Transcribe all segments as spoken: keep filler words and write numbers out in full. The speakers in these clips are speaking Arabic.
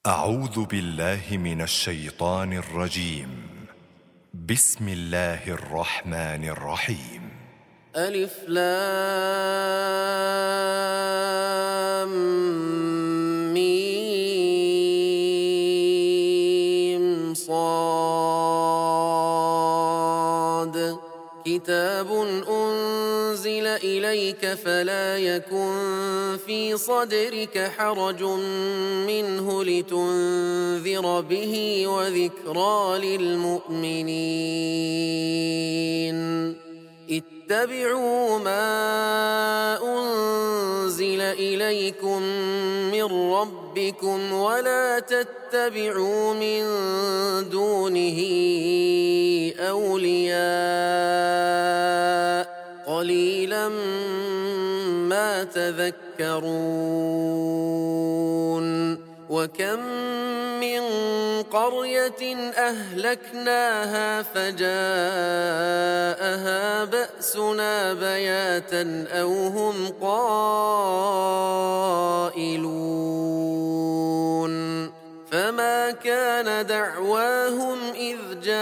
أعوذ بالله من الشيطان الرجيم. بسم الله الرحمن الرحيم. ألف لام ميم صاد كتاب أنزل إليك فلا يكن في صدرك حرج منه لتنذر به وذكرى للمؤمنين. اتبعوا ما أنزل إليكم من ربكم ولا تتبعوا من دونه أولياء قليلا ما تذكرون. وكم من قرية أهلكناها فجاءها بأسنا بياتا أو هم قائلون فما كان دعواهم إذ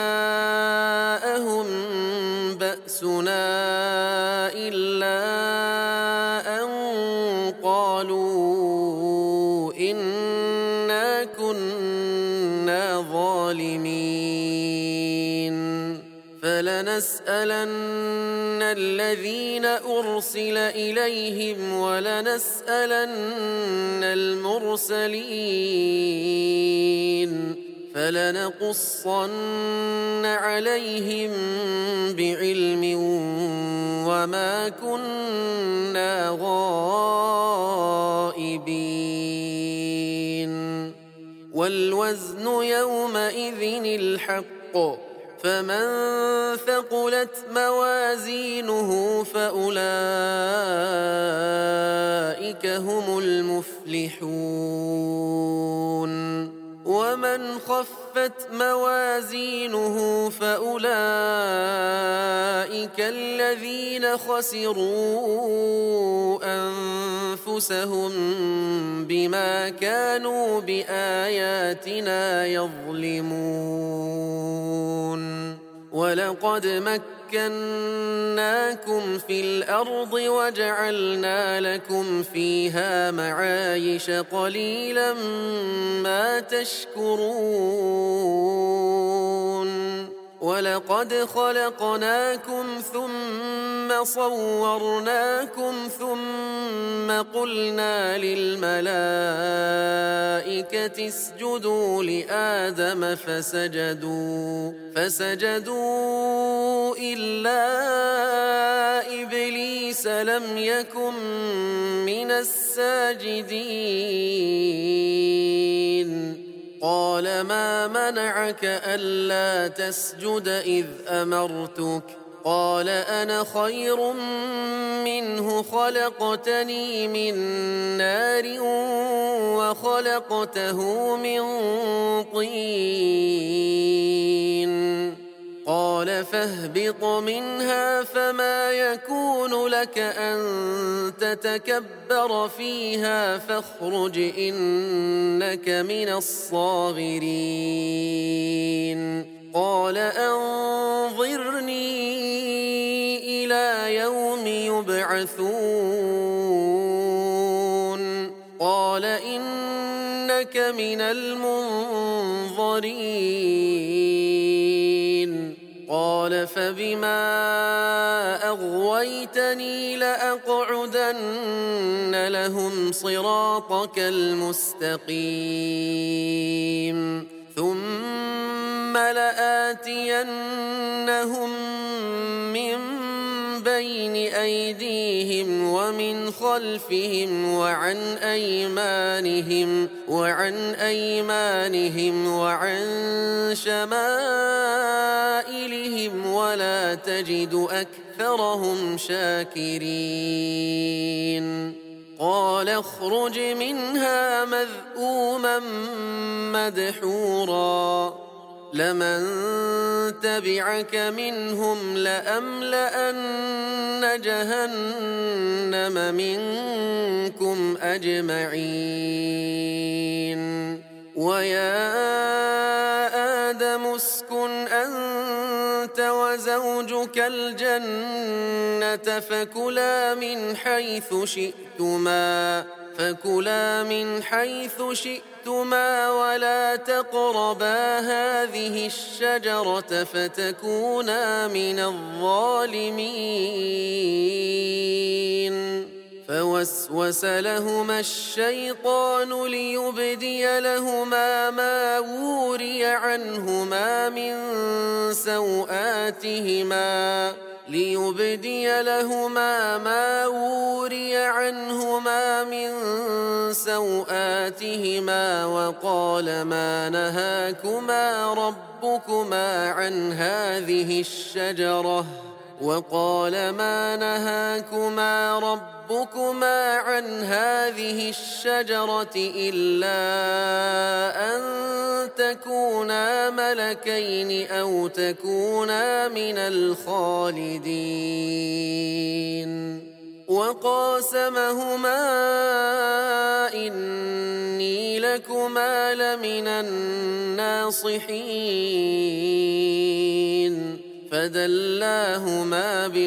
جاءهم بأسنا إلا أن قالوا إنا كنا ظالمين. فلنسألن الذين أرسل إليهم ولنسألن المرسلين فلنقصن عليهم بعلم وما كنا غائبين. والوزن يومئذ الحق فمن ثقلت موازينه فأولئك هم المفلحون. ومن خفت موازينه فأولئك الذين خسروا أنفسهم بما كانوا بآياتنا يظلمون. ولقد مكناكم في الأرض وجعلنا لكم فيها معايش قليلا ما تشكرون. ولقد خلقناكم ثم صورناكم ثم قلنا للملائكة اسجدوا لآدم فسجدوا فسجدوا إلا إبليس لم يكن من الساجدين. قال ما منعك ألا تسجد إذ أمرتك؟ قال أنا خير منه خلقتني من نار وخلقته من طين. قال فاهبط منها فما يكون لك أن تتكبر فيها فاخرج إنك من الصاغرين. قال أنظرني إلى يوم يبعثون. قال إنك من المنظرين. قال فبما أغويتني لأقعدن لهم صراطك المستقيم ثم لآتينهم من بين أيديهم ومن خلفهم وعن أيمانهم وعن أيمانهم وعن شمائلهم ولا تجد أكثرهم شاكرين. قال اخرج منها مذءوما مدحورا لمن تبعك منهم لأملأن جهنم منكم أجمعين. ويوم وزوجك الجنة فكلا من حيث شئتما فكلا من حيث شئتما ولا تقربا هذه الشجرة فتكونا من الظالمين. فوسوس لهما الشيطان ليبدي لهما ما وري عنهما من سوآتهما ليبدي لهما ما وري عنهما من سوآتهما وقال ما نهاكما ربكما عن هذه الشجرة وقال ما نهاكما ربكما عن هذه الشجرة إلا أن تكونا ملكين أو تكونا من الخالدين. وقاسمهما إني لكما لمن الناصحين فدلاهما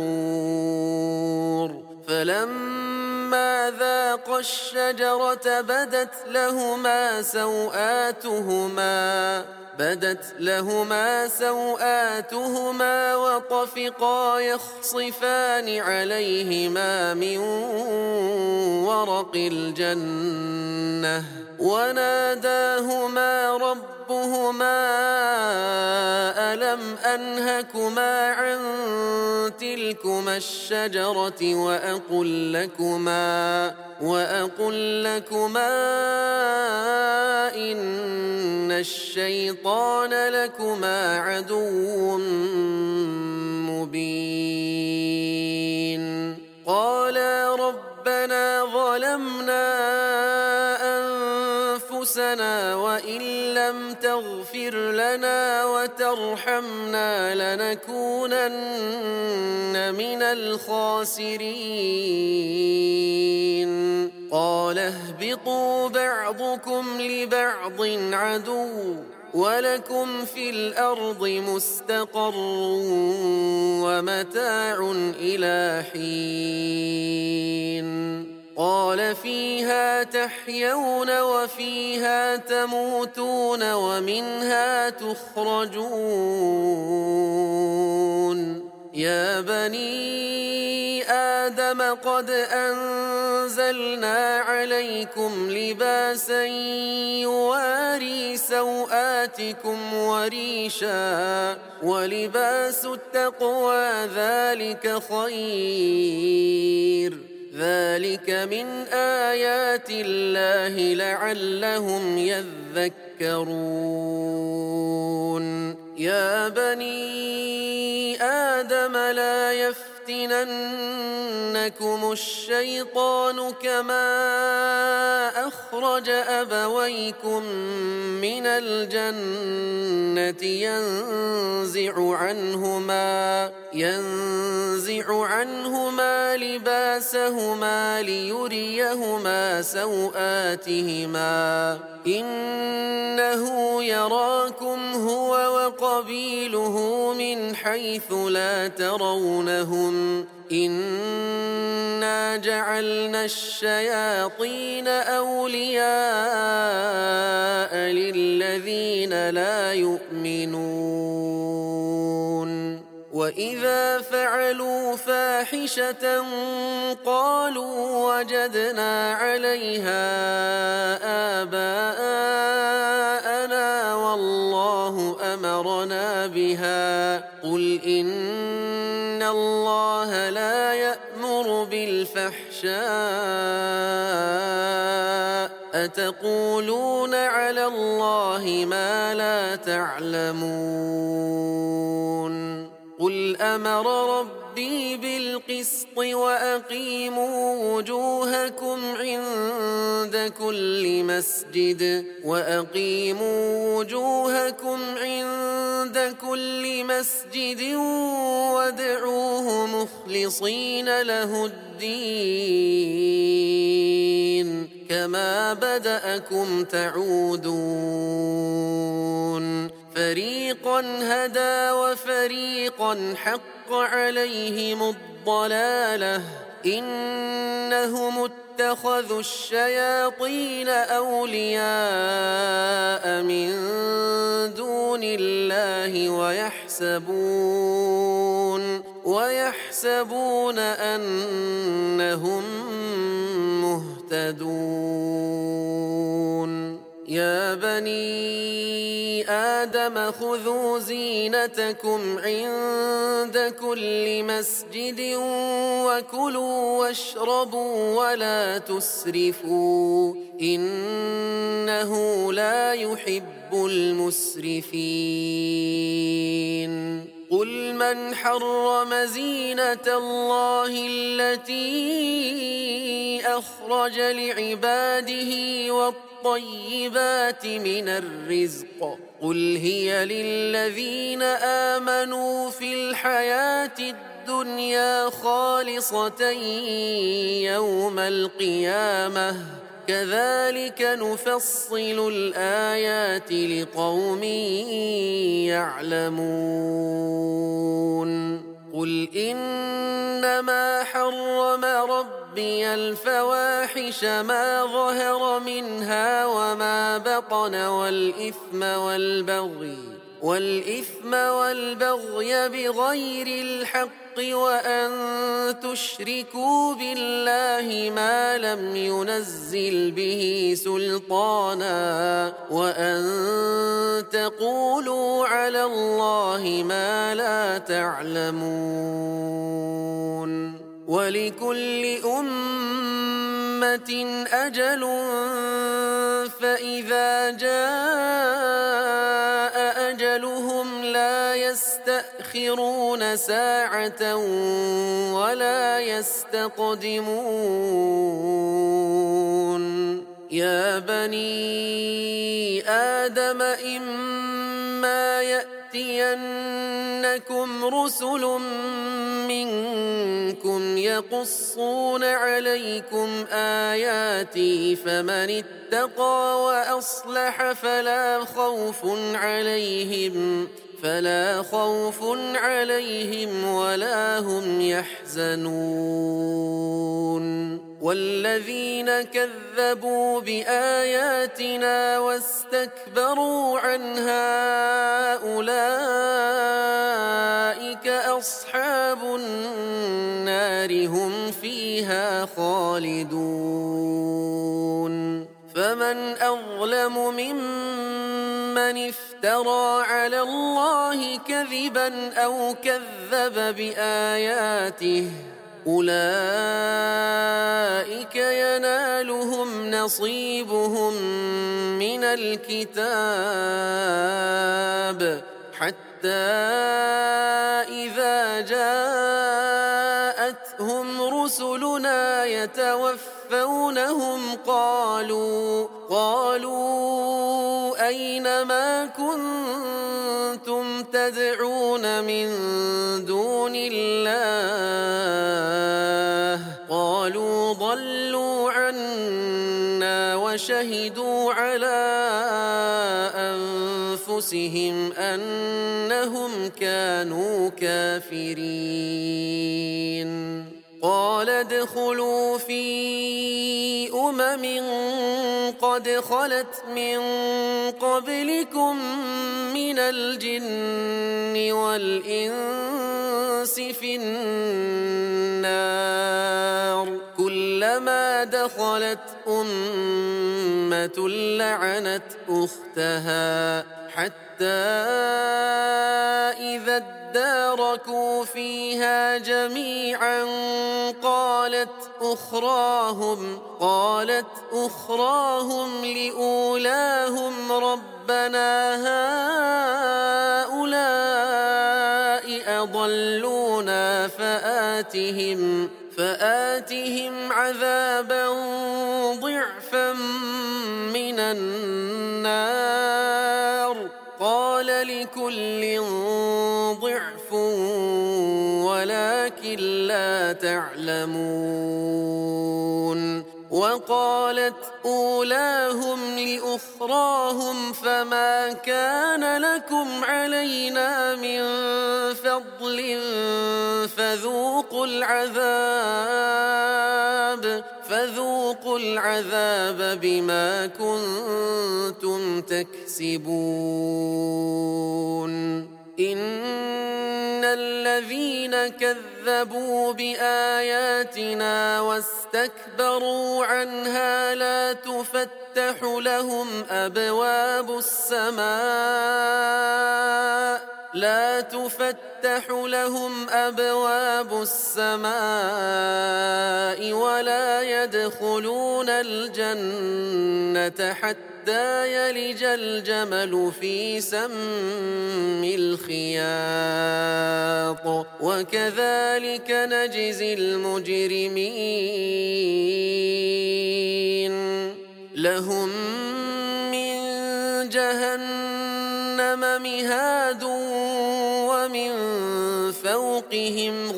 بغرور فلما ذاقا الشجرة بدت لهما سوآتهما بدت لهما سوآتهما وطفقا يخصفان عليهما من ورق الجنة وناداهما ربهما ألم أنهكما عن تلكما الشجرة وأقل لكما وأقل لكما إن الشيطان لكما عدو مبين. قالا ربنا ظلمنا أنفسنا وإن لم تغفر لنا وترحمنا لنكونن من الخاسرين. قال اهبطوا بعضكم لبعض عدو ولكم في الأرض مستقر ومتاع إلى حين. قال فيها تحيون وفيها تموتون ومنها تخرجون. يا بني آدم قد أنزلنا عليكم لباسا يواري سوآتكم وريشا ولباس التقوى ذلك خير ذلك من آيات الله لعلهم يذكرون. يا بني آدم لا يفتننكم الشيطان كما أخرج أبويكم من الجنة ينزع عنهما ينزع عنهما لباسهما ليريهما سوآتهما إنه يراكم هو وقبيله من حيث لا ترونهم إنا جعلنا الشياطين أولياء للذين لا يؤمنون. وإذا فعلوا فاحشة قالوا وجدنا عليها آباءنا والله أمرنا بها قل إن الله لا يأمر بالفحشاء أتقولون على الله ما لا تعلمون. قل أمر ربي بالقسط وأقيموا وجوهكم عند كل مسجد وأقيموا وجوهكم عند كل مسجد وادعوه مخلصين له الدين كما بدأكم تعودون فريقا هدى وفريقا حق عليهم الضلالة إنهم اتخذوا الشياطين أولياء من دون الله ويحسبون ويحسبون أنهم مهتدون يا بني آدم خذوا زينتكم عند كل مسجد وكلوا واشربوا ولا تسرفوا إنه لا يحب المسرفين قل من حرم زينة الله التي أخرج لعباده والطيبات من الرزق قل هي للذين آمنوا في الحياة الدنيا خالصة يوم القيامة كذلك نفصل الآيات لقوم يعلمون قل إنما حرم ربي الفواحش ما ظهر منها وما بطن والإثم والبغي والإثم والبغي بغير الحق وأن تشركوا بالله ما لم ينزل به سلطانا وأن تقولوا على الله ما لا تعلمون ولكل أمة أجل فإذا جاء أجلهم لا يستأخرون ساعة ولا يستقدمون يا بني آدم إما يأتينكم رسل منكم يقصون عليكم آياتي فمن اتقى وأصلح فلا خوف عليهم فلا خوف عليهم ولا هم يحزنون والذين كذبوا بآياتنا واستكبروا عنها أولئك أصحاب النار هم فيها خالدون فمن أظلم ممن افترى على الله كذبا أو كذب بآياته أولئك ينالهم نصيبهم من الكتاب حتى إذا جاءتهم رسلنا يتوفونهم قالوا قالوا أين ما كنتم تدعون من دون الله قالوا ضلوا عنا وشهدوا على أنفسهم أنهم كانوا كافرين قال ادخلوا في أمم قد خلت من قبلكم من الجن والإنس في النار كلما دخلت أمة لعنت أختها حتى إذا اداركوا فيها جميعا قالت أخراهم قالت أخراهم لأولاهم ربنا هؤلاء أضلونا فآتهم فآتهم عذابا ضعفا من النار قال لكل ضعف ولكن لا تعلمون وقالت أولاهم لأخراهم فما كان لكم علينا من فضل فذوقوا العذاب فذوقوا العذاب بما كنتم تكسبون إن الذين كذبوا بآياتنا واستكبروا عنها لا تفتح لهم أبواب السماء لا تفتح لهم أبواب السماء ولا يدخلون الجنة حتى يلج الجمل في سم الخياط وكذلك نجزي المجرمين لهم من جهنم مهاد ومن فوقهم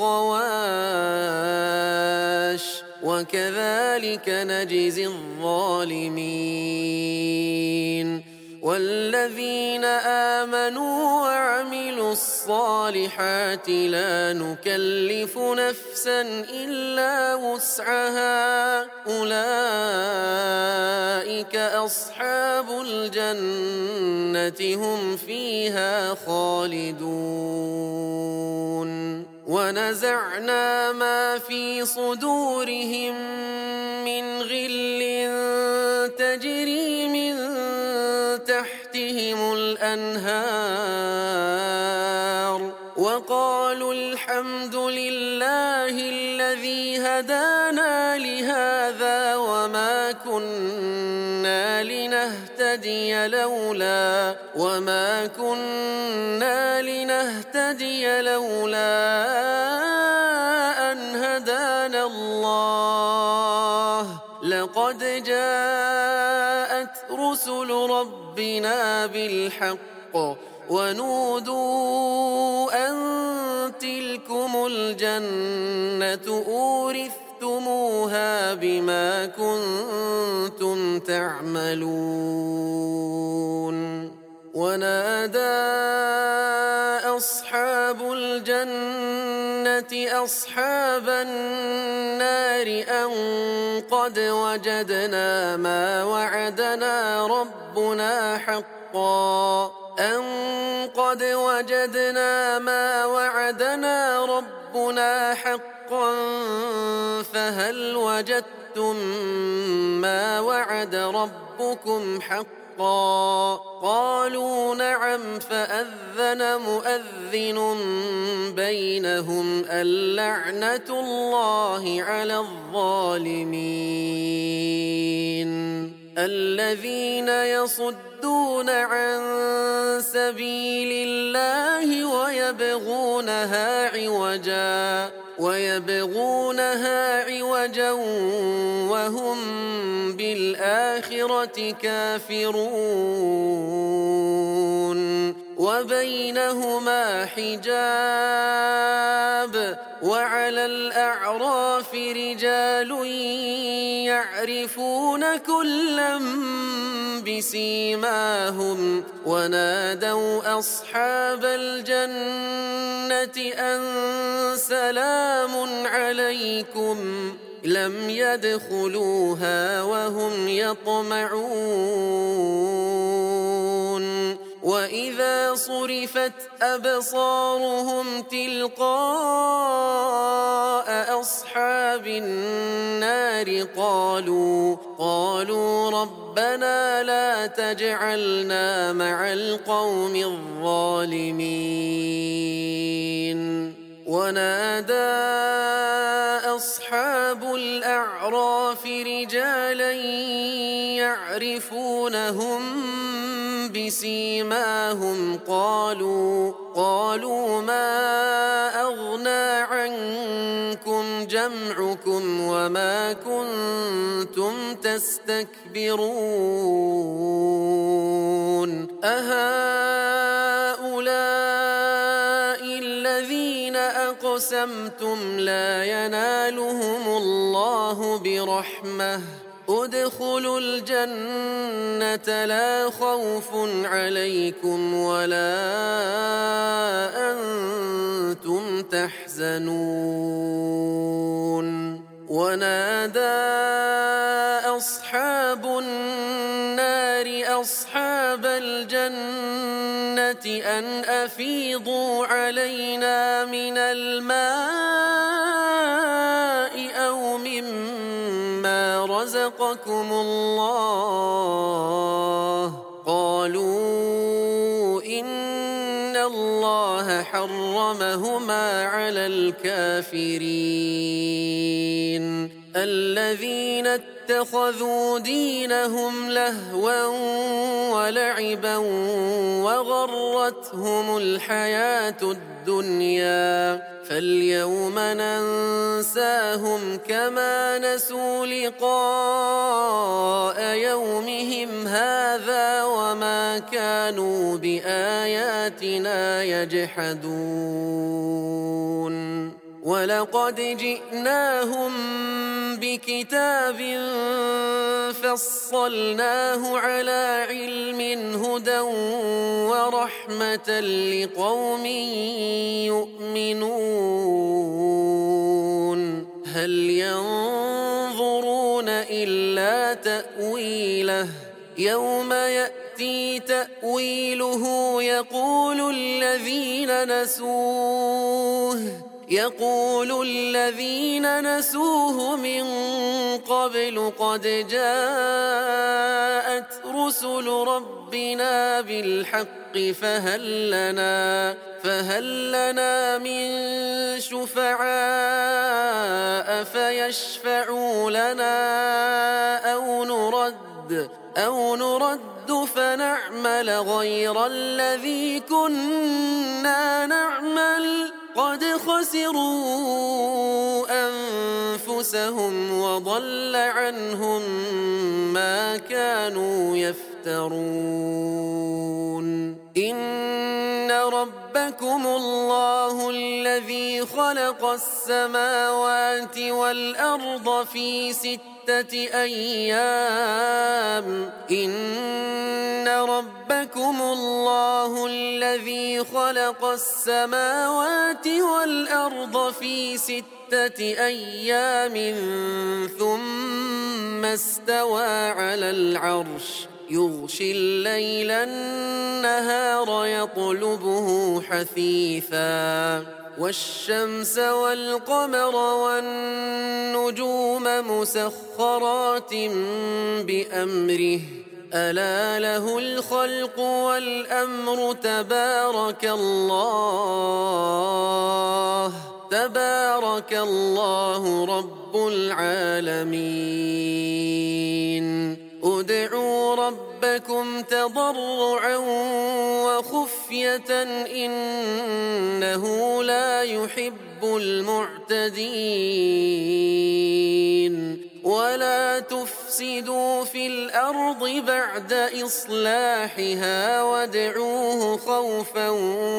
غواش وكذلك نجزي الظالمين والذين آمنوا وعملوا الصالحات لا نكلف نفسا إلا وسعها أولئك أصحاب الجنة هم فيها خالدون ونزعنا ما في صدورهم من غل تجري من تحتهم الأنهار وقالوا الحمد لله الذي هدانا لهذا وما كنا لنهتدي لولا وما كنا لنهتدي لولا أن هدانا الله لقد جاءت رسل ربنا بالحق ونودوا أن تلكم الجنة أورثتموها بما كنتم تعملون ونادى أصحاب الجنة أصحاب النار أن قد وجدنا ما وعدنا ربنا حقا أن قد وجدنا ما وعدنا ربنا حقا فهل وجدتم ما وعد ربكم حقا قالوا نعم فأذن مؤذن بينهم اللعنة الله على الظالمين الذين يصدون عن سبيل الله ويبغونها عوجا ويبغونها عوجا وهم بالآخرة كافرون وبينهما حجاب وعلى الأعراف رجال يعرفون كلا بسيماهم ونادوا أصحاب الجنة أن سلام عليكم لم يدخلوها وهم يطمعون وإذا صرفت أبصارهم تلقاء أصحاب النار قالوا قالوا ربنا لا تجعلنا مع القوم الظالمين ونادى أصحاب الأعراف رجالا يعرفونهم بسيماهم قالوا قالوا ما أغنى عنكم جمعكم وما كنتم تستكبرون أهؤلاء الذين أقسمتم لا ينالهم الله برحمة ادخلوا الجنة لا خوف عليكم ولا أنتم تحزنون ونادى أصحاب النار أصحاب الجنة أن أفيضوا علينا من الماء أو مما رزقكم الله قالوا إن الله حرمهما على الكافرين الذين اتخذوا دينهم لهوا ولعبا وغرتهم الحياة الدنيا فاليوم ننساهم كما نسوا لقاء يومهم هذا وما كانوا بآياتنا يجحدون ولقد جئناهم بكتاب فصلناه على علم هدى ورحمة لقوم يؤمنون هل ينظرون إلا تأويله يوم يأتي تأويله يقول الذين نسوه يقول الذين نسوه من قبل قد جاءت رسل ربنا بالحق فهل لنا فهل لنا من شفعاء فيشفعوا لنا أو نرد أو نرد فنعمل غير الذي كنا نعمل قد خسروا أنفسهم وضل عنهم ما كانوا يفترون إن ربكم الله الذي خلق السماوات والأرض في ستة أيام إن ربكم الله الذي خلق السماوات والأرض في ستة أيام ثم استوى على العرش يغشي الليل النهار يطلبه حثيثا والشمس والقمر والنجوم مسخرات بأمره ألا له الخلق والأمر تبارك الله تبارك الله رب العالمين ادعوا ربكم تضرعا وخفية إنه لا يحب المعتدين ولا تفسدوا في الأرض بعد إصلاحها وادعوه خوفا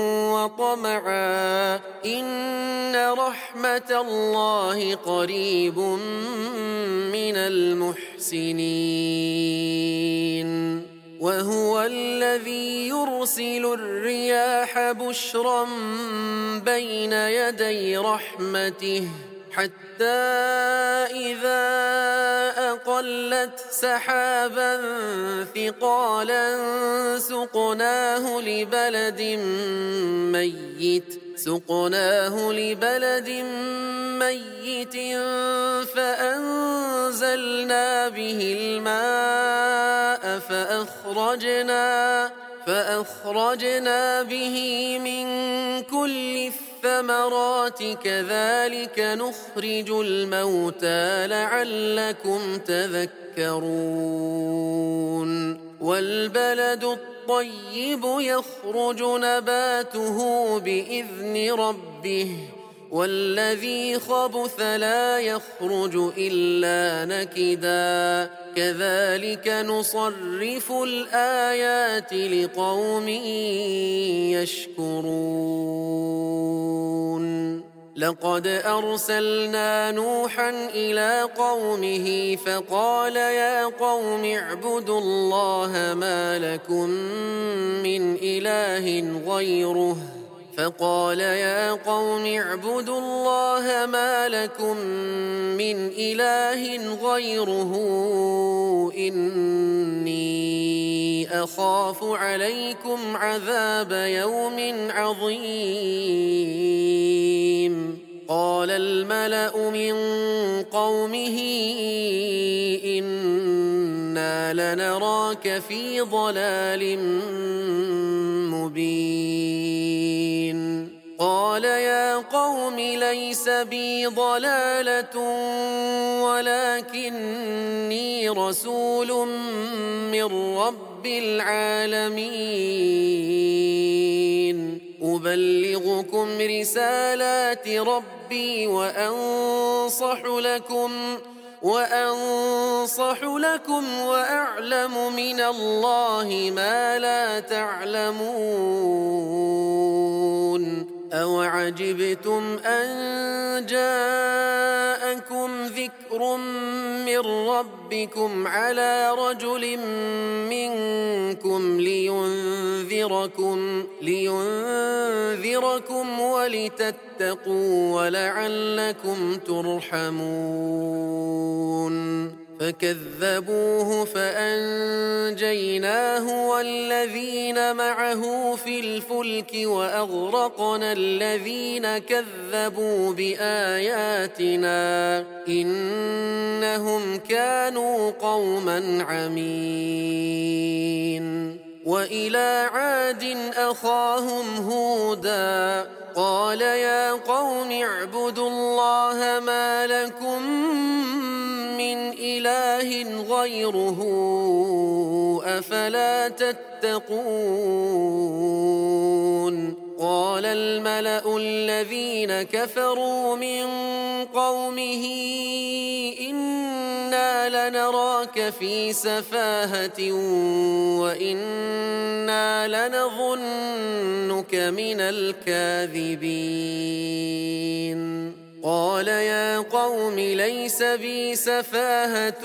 وطمعا إن رحمة الله قريب من المحسنين وهو الذي يرسل الرياح بشرا بين يدي رحمته حتى إذا أقلت سحابا ثقالا سقناه لبلد ميت سقناه لبلد ميت فأنزلنا به الماء فأخرجنا فأخرجنا به من كل الثمرات كذلك نخرج الموتى لعلكم تذكرون والبلد الطيب يخرج نباته بإذن ربه والذي خبث لا يخرج إلا نكدا كذلك نصرف الآيات لقوم يشكرون لقد أرسلنا نوحا إلى قومه فقال يا قوم اعبدوا الله ما لكم من إله غيره فقال يا قوم اعبدوا الله ما لكم من إله غيره إني أخاف عليكم عذاب يوم عظيم قال الملأ من قومه إنا لنراك في ضلال مبين قال يا قوم ليس بي ضلالة ولكني رسول من رب العالمين أبلغكم رسالات ربي وأنصح لكم وأنصح لكم وأعلم من الله ما لا تعلمون أوعجبتم أن جاءكم ذكر من ربكم على رجل منكم لينذركم لينذركم ولتتقوا ولعلكم ترحمون فكذبوه فأنجيناه والذين معه في الفلك وأغرقنا الذين كذبوا بآياتنا إنهم كانوا قوما عمين وإلى عاد أخاهم هودا قال يا قوم اعبدوا الله ما لكم من إله غيره أفلا تتقون قال الملأ الذين كفروا من قومه إنا لنراك في سفاهة وإنا لنظنك من الكاذبين قال يا قوم ليس بي سفاهة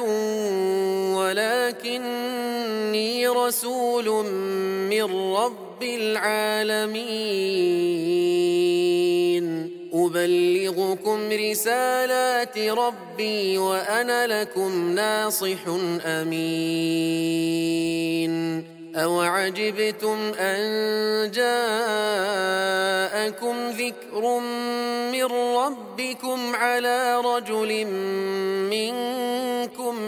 ولكني رسول من رب العالمين أبلغكم رسالات ربي وأنا لكم ناصح أمين أوعجبتم أن جاءكم ذكر من ربكم على رجل منكم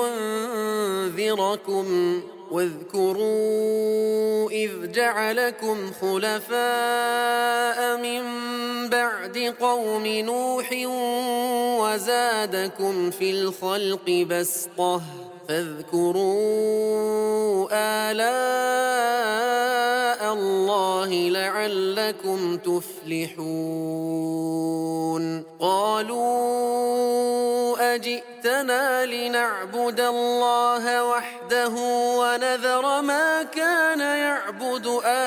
لينذركم واذكروا إذ جعلكم خلفاء من بعد قوم نوح وزادكم في الخلق بسطة فاذكروا آلاء الله لعلكم تفلحون قالوا أجئتنا لنعبد الله وحده ونذر ما كان يعبد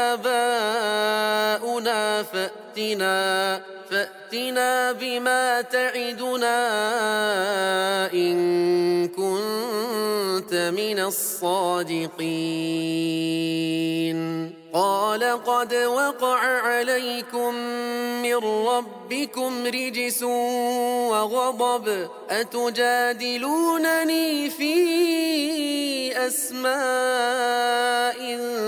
آباؤنا فأتنا فأتنا بما تعدنا إن كنت من الصادقين قال قد وقع عليكم من ربكم رجس وغضب أتجادلونني في أسماء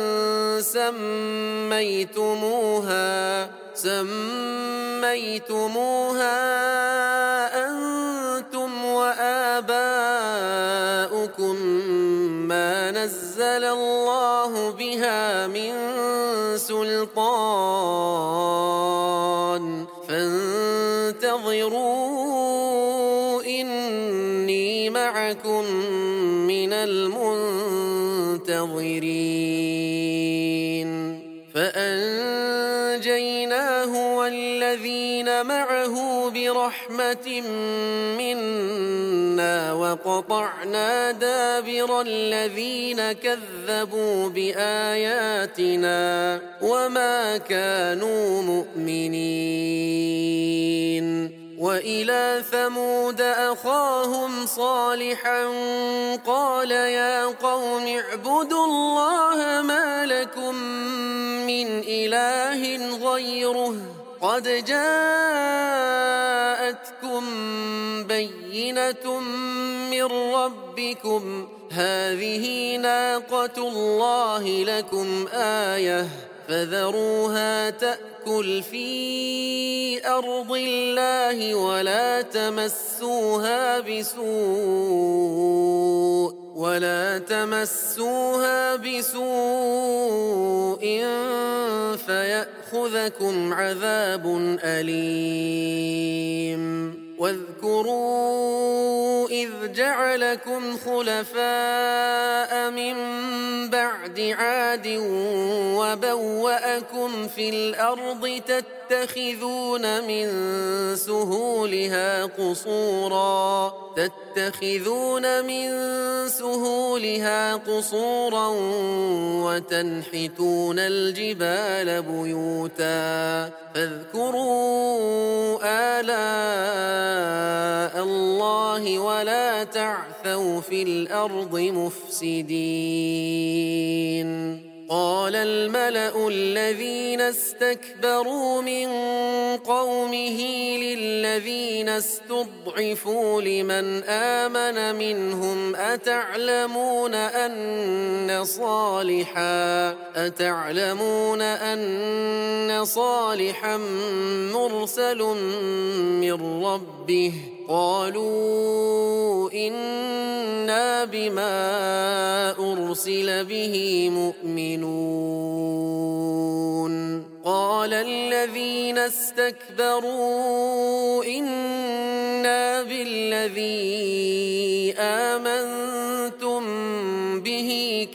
سميتموها سميتموها أنتم وآباؤكم ما نزل الله بها من سلطان فانتظروا إني معكم من المنتظرين فأنجيناه والذين معه برحمة منا وقطعنا دابر الذين كذبوا بآياتنا وما كانوا مؤمنين وإلى ثمود أخاهم صالحا قال يا قوم اعبدوا الله ما لكم من إله غيره قد جاءتكم بينة من ربكم هذه ناقة الله لكم آية فذروها تأكل في أرض الله ولا تمسوها بسوء ولا تمسوها بسوء فيأخذكم عذاب أليم واذكروا إذ جعلكم خلفاء من بعد عاد وبوأكم في الأرض تتخذون من سهولها قصورا تتخذون من سهولها قصورا وتنحتون الجبال بيوتا فاذكروا آلاء الله ولا تعثوا في الأرض مفسدين قال الملأ الذين استكبروا من قومه للذين استضعفوا لمن آمن منهم أتعلمون أن صالحا أتعلمون أن صالحا مرسل من ربه قالوا إنا بما أرسل به مؤمنون قال الذين استكبروا إنا بالذي آمنتم به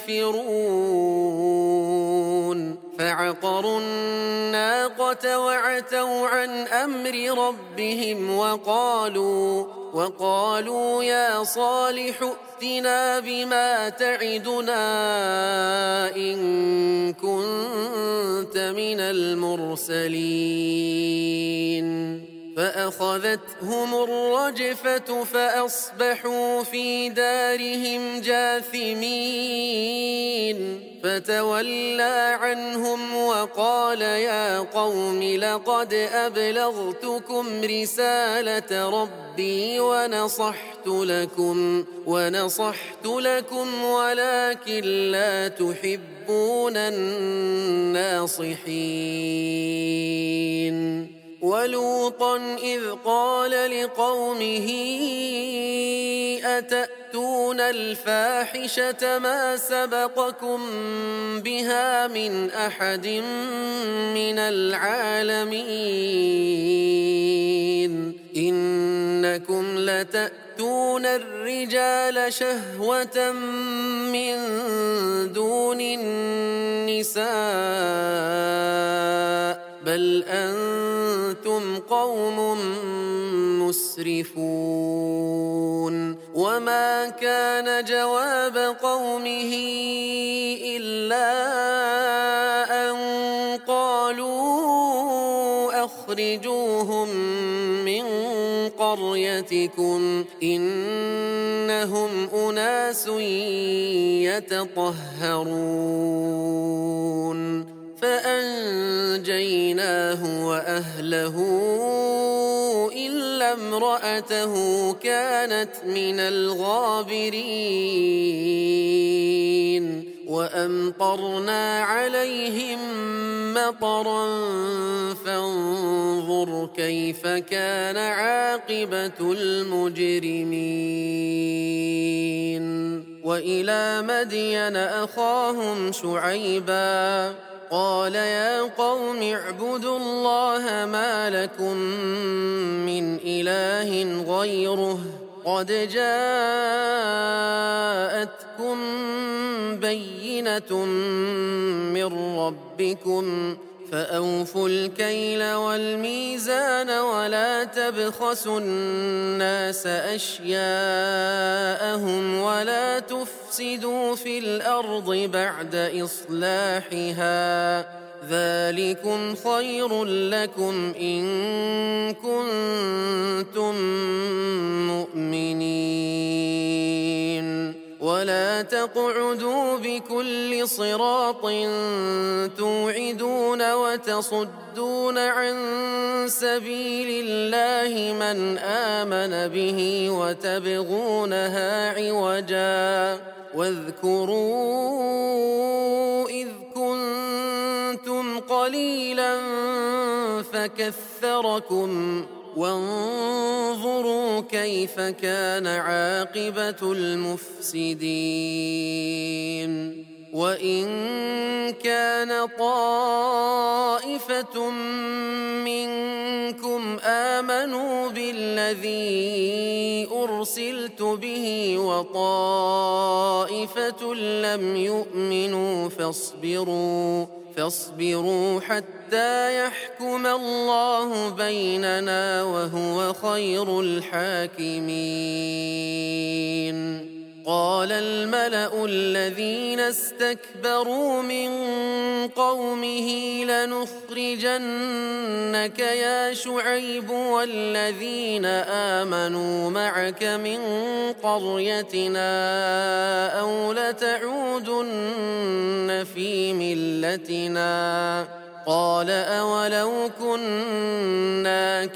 كافرون فعقروا الناقة وعتوا عن أمر ربهم وقالوا وقالوا يا صالح ائتنا بما تعدنا إن كنت من المرسلين فأخذتهم الرجفة فأصبحوا في دارهم جاثمين فتولى عنهم وقال يا قوم لقد أبلغتكم رسالة ربي ونصحت لكم ونصحت لكم ولكن لا تحبون الناصحين ولوطا إذ قال لقومه أتأتون الفاحشة ما سبقكم بها من أحد من العالمين إنكم لتأتون الرجال شهوة من دون النساء بل أنتم قوم مسرفون وما كان جواب قومه إلا أن قالوا أخرجوهم من قريتكم إنهم أناس يتطهرون فأنجيناه وأهله إلا امرأته كانت من الغابرين وأمطرنا عليهم مطرا فانظر كيف كان عاقبة المجرمين وإلى مدين أخاهم شعيبا قال يا قوم اعبدوا الله ما لكم من إله غيره قد جاءتكم بينة من ربكم فأوفوا الكيل والميزان ولا تبخسوا الناس أشياءهم ولا تفسدوا في الأرض بعد إصلاحها ذلكم خير لكم إن كنتم مؤمنين. ولا تقعدوا بكل صراط توعدون وتصدون عن سبيل الله من آمن به وتبغونها عوجا واذكروا إذ كنتم قليلا فكثركم وانظروا كيف كان عاقبة المفسدين. وإن كان طائفة منكم آمنوا بالذي أرسلت به وطائفة لم يؤمنوا فاصبروا فاصبروا حتى يحكم الله بيننا وهو خير الحاكمين. قال الملأ الذين استكبروا من قومه لنخرجنك يا شعيب والذين آمنوا معك من قريتنا أو لتعودن في ملتنا. قال أولو كنا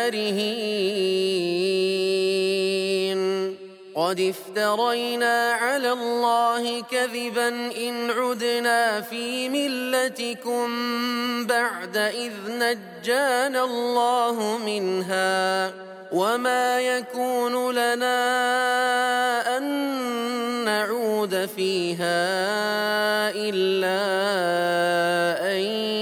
كارهين قد افترينا على الله كذبا إن عدنا في ملتكم بعد إذ نجانا الله منها وما يكون لنا أن نعود فيها إلا أن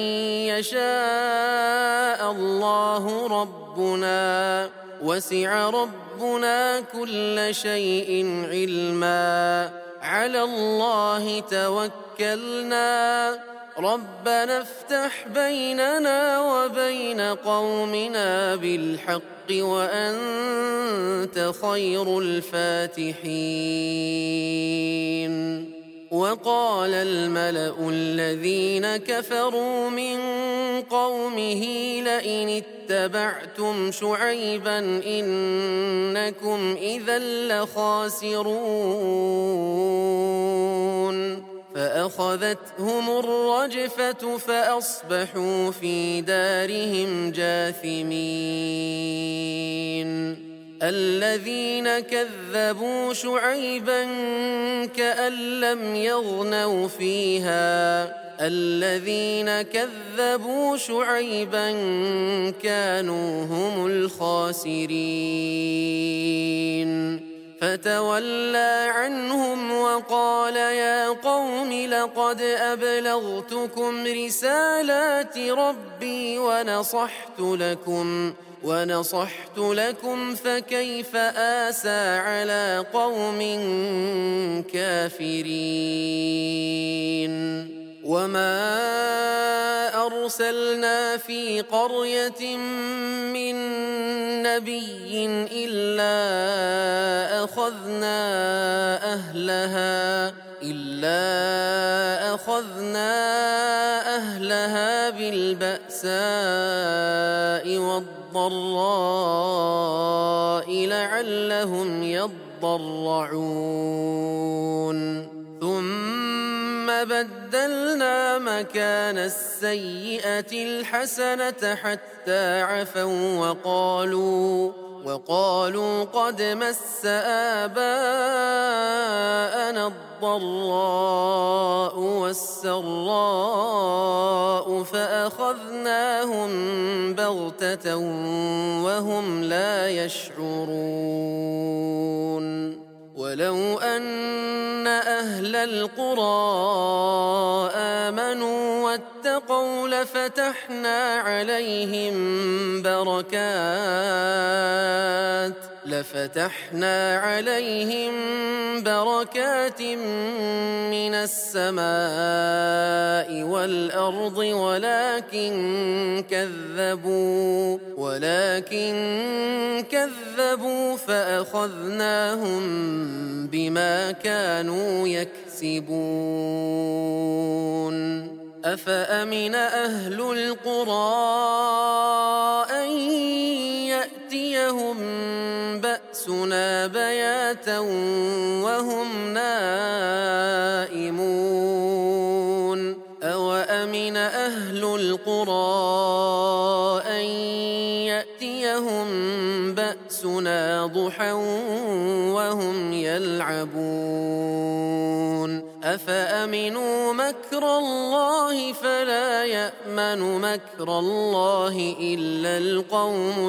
يشاء الله ربنا وسع ربنا كل شيء علما على الله توكلنا ربنا افتح بيننا وبين قومنا بالحق وأنت خير الفاتحين. وقال الملأ الذين كفروا من قومه لئن اتبعتم شعيبا إنكم إذا لخاسرون فأخذتهم الرجفة فأصبحوا في دارهم جاثمين. الذين كذبوا شعيبا كأن لم يغنوا فيها الذين كذبوا شعيبا كانوا هم الخاسرين. فتولى عنهم وقال يا قوم لقد أبلغتكم رسالات ربي ونصحت لكم ونصحت لكم فكيف آسى على قوم كافرين. وما أرسلنا في قرية من نبي إلا أخذنا أهلها إلا أخذنا أهلها بالبأساء والضراء لعلهم يضرعون ثم بدلنا مكان السيئة الحسنة حتى عفوا وقالوا وقالوا قد مس آباءنا الضراء والسراء فأخذناهم بغتة وهم لا يشعرون. ولو أن أهل القرى آمنوا واتقوا لفتحنا عليهم بركات لفتحنا عليهم بركات من السماء والأرض ولكن كذبوا ولكن كذبوا فأخذناهم بما كانوا يكسبون. أفأمن أهل القرى أن يأتيهم بأسنا بياتا وهم نائمون أوأمن أهل القرى أن يأتيهم بأسنا ضحى وهم يلعبون أفأمنوا مكر الله فلا يأمن مكر الله إلا القوم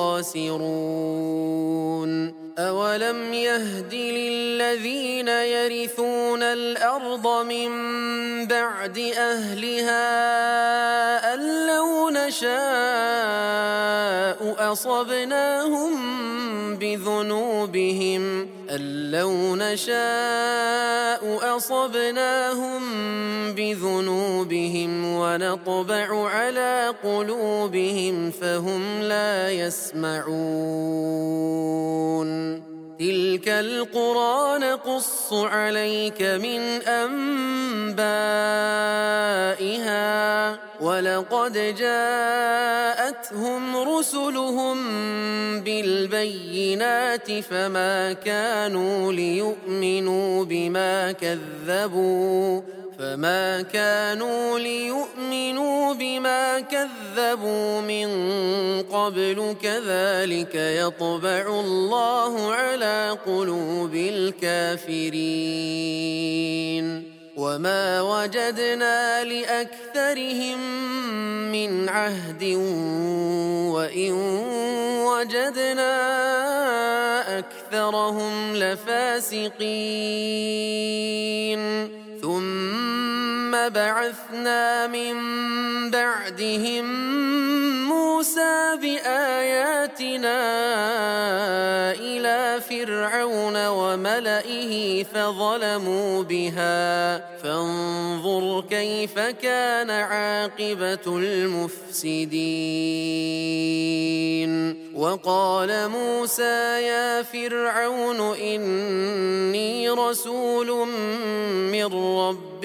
الخاسرون أولم يهد للذين يرثون الأرض من بعد أهلها أن لو نشاء أصبناهم بذنوبهم أن لو نشاء أصبناهم بذنوبهم ونطبع على قلوبهم فهم لا يسمعون تلك القرى نقص عليك من أنبائها ولقد جاءتهم رسلهم بالبينات فما كانوا ليؤمنوا بما كذبوا فما كانوا ليؤمنوا بما كذبوا من قبل كذلك يطبع الله على قلوب الكافرين وما وجدنا لأكثرهم من عهد وإن وجدنا أكثرهم لفاسقين ثم بعثنا من بعدهم موسى بآياتنا إلى فرعون وملئه فظلموا بها فانظر كيف كان عاقبة المفسدين وقال موسى يا فرعون إني رسول من رب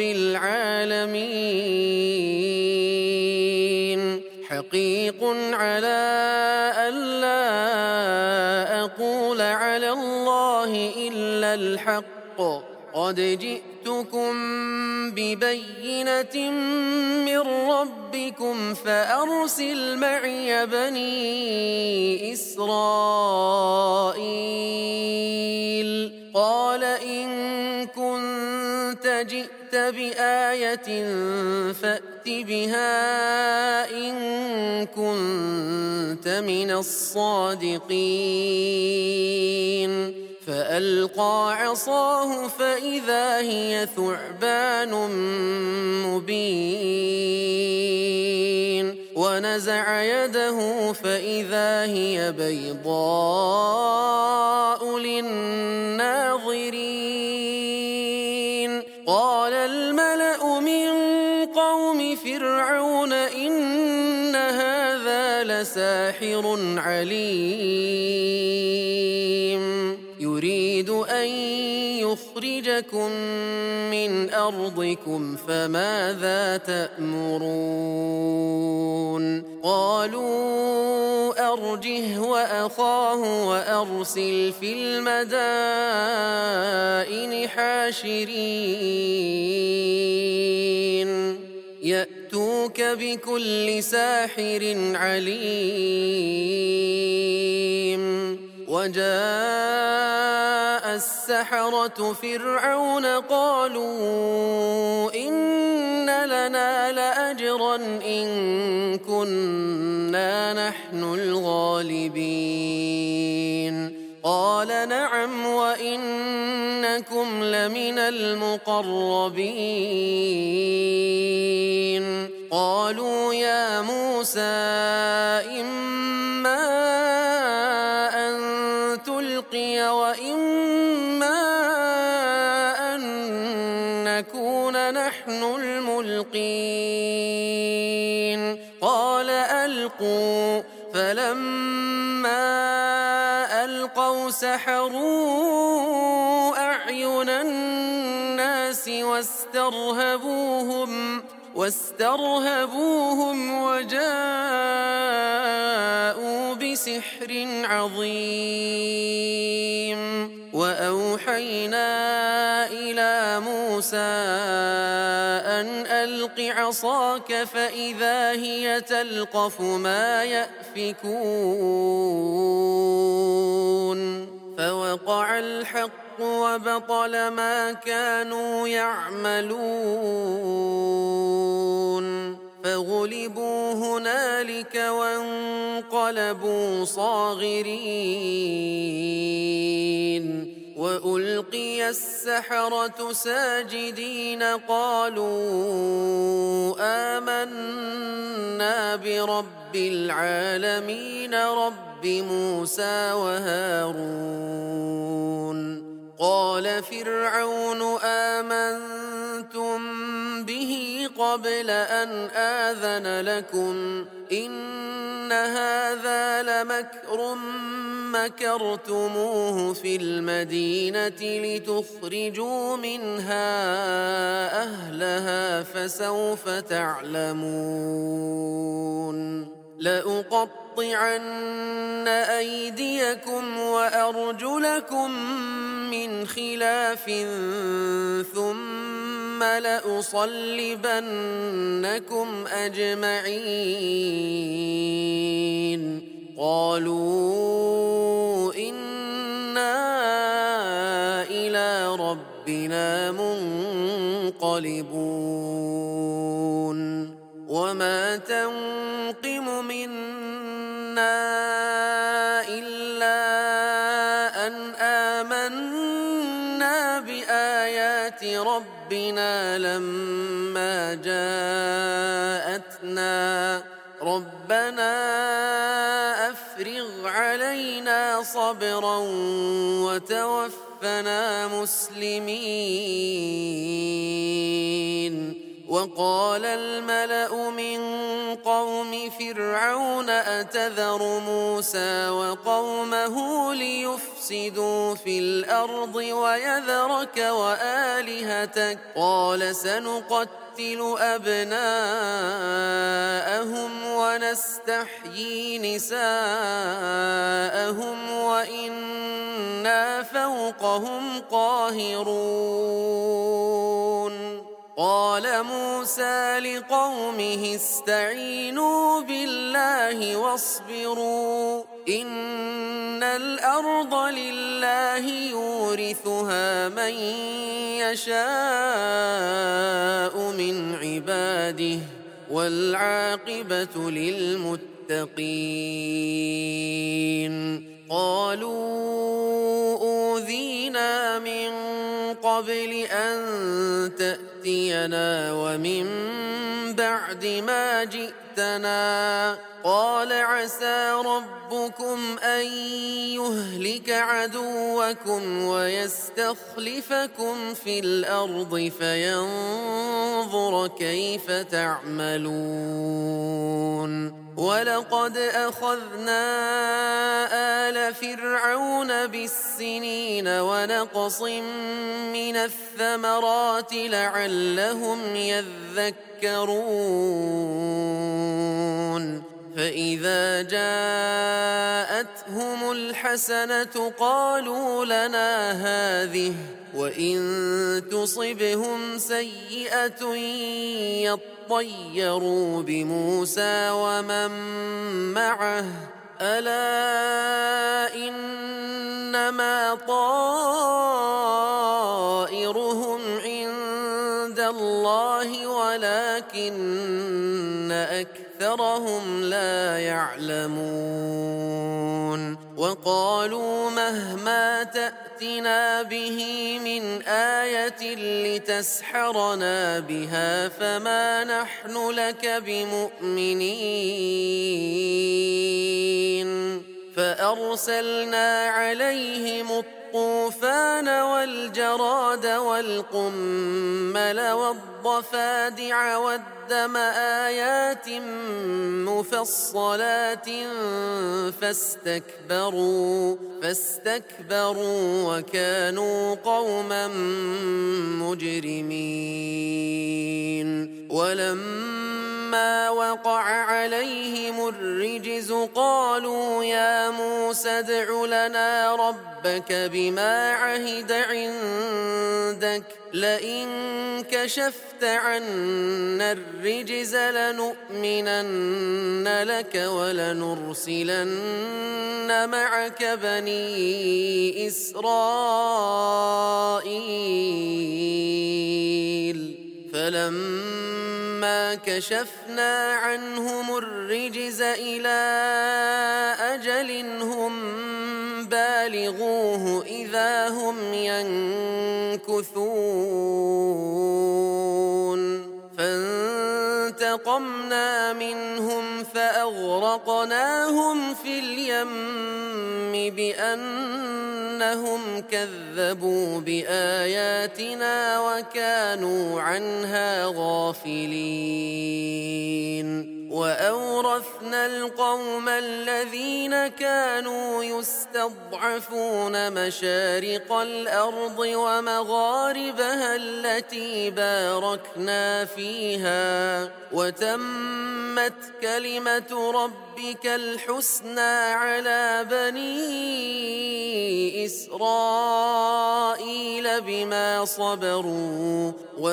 العالمين حقيق على ألا أقول على الله إلا الحق قد جئتكم ببينة من ربكم فأرسل معي بني إسرائيل قال إن كنت جئت بآية فأت بها إن كنت من الصادقين فألقى عصاه فإذا هي ثعبان مبين ونزع يده فإذا هي بيضاء للناظرين قال الملأ من قوم فرعون إن هذا لساحر عليم يريد أن يخرجكم من أرضكم فماذا تأمرون قالوا أرجه وأخاه وأرسل في المدائن حاشرين يأتوك بكل ساحر عليم وجاء السحرة فرعون قالوا إن لنا لأجرا إن كنا نحن الغالبين قال نعم وإنكم لمن المقربين قالوا يا موسى إما أن تلقي وإما أن نكون نحن الملقين قال ألقوا فلما ألقوا سحروا أعين الناس واسترهبوهم واسترهبوهم وجاءوا بسحر عظيم وأوحينا إلى موسى أن ألق عصاك فإذا هي تلقف ما يأفكون فوقع الحق وبطل ما كانوا يعملون فغلبوا هنالك وانقلبوا صاغرين وألقي السحرة ساجدين قالوا آمنا برب العالمين رب موسى وهارون قال فرعون آمنتم به قبل أن آذن لكم إن هذا لمكر مكرتموه في المدينة لتخرجوا منها أهلها فسوف تعلمون لأقطعن أيديكم وأرجلكم من خلاف ثم لأصلبنكم أجمعين قالوا إنا إلى ربنا منقلبون وما تنقم منا إلا أن آمنا بآيات ربنا لما جاءتنا ربنا أفرغ علينا صبرا وتوفنا مسلمين وقال الملأ من قوم فرعون أتذر موسى وقومه ليفسدوا في الأرض ويذرك وآلهتك قال سنقتل أبناءهم ونستحيي نساءهم وإنا فوقهم قاهرون قال موسى لقومه استعينوا بالله واصبروا إن الأرض لله يورثها من يشاء من عباده والعاقبة للمتقين قالوا أوذينا من قبل أن تأتينا ومن بعد ما جئتنا قال عسى ربكم أن يهلك عدوكم ويستخلفكم في الأرض فينظر كيف تعملون ولقد أخذنا آل فرعون بالسنين ونقص من الثمرات لعلهم يذكرون فإذا جاءتهم الحسنة قالوا لنا هذه وإن تصبهم سيئة يطيروا بموسى ومن معه ألا إنما طائرهم عند الله ولكن أكثرهم لا يعلمون وقالوا مهما تأتنا به من آية لتسحرنا بها فما نحن لك بمؤمنين فأرسلنا عليهم الطوفان والجراد والقمل والضفادع والدم آيات مفصلات فاستكبروا فاستكبروا وكانوا قوما مجرمين. ولما وقع عليهم الرجز قالوا يا موسى ادع لنا ربك بما عهد عندك لئن كشفت عنا الرجز لنؤمنن لك ولنرسلن معك بني إسرائيل. فلما كشفنا عنهم الرجز إلى أجل هم بالغوه إذا هم ينكثون فانتقمنا منهم فأغرقناهم في اليم بأنهم كذبوا بآياتنا وكانوا عنها غافلين. وأورثنا القوم الذين كانوا يستضعفون مشارق الأرض ومغاربها التي باركنا فيها وتمت كلمة ربك الحسنى على بني إسرائيل بما صبروا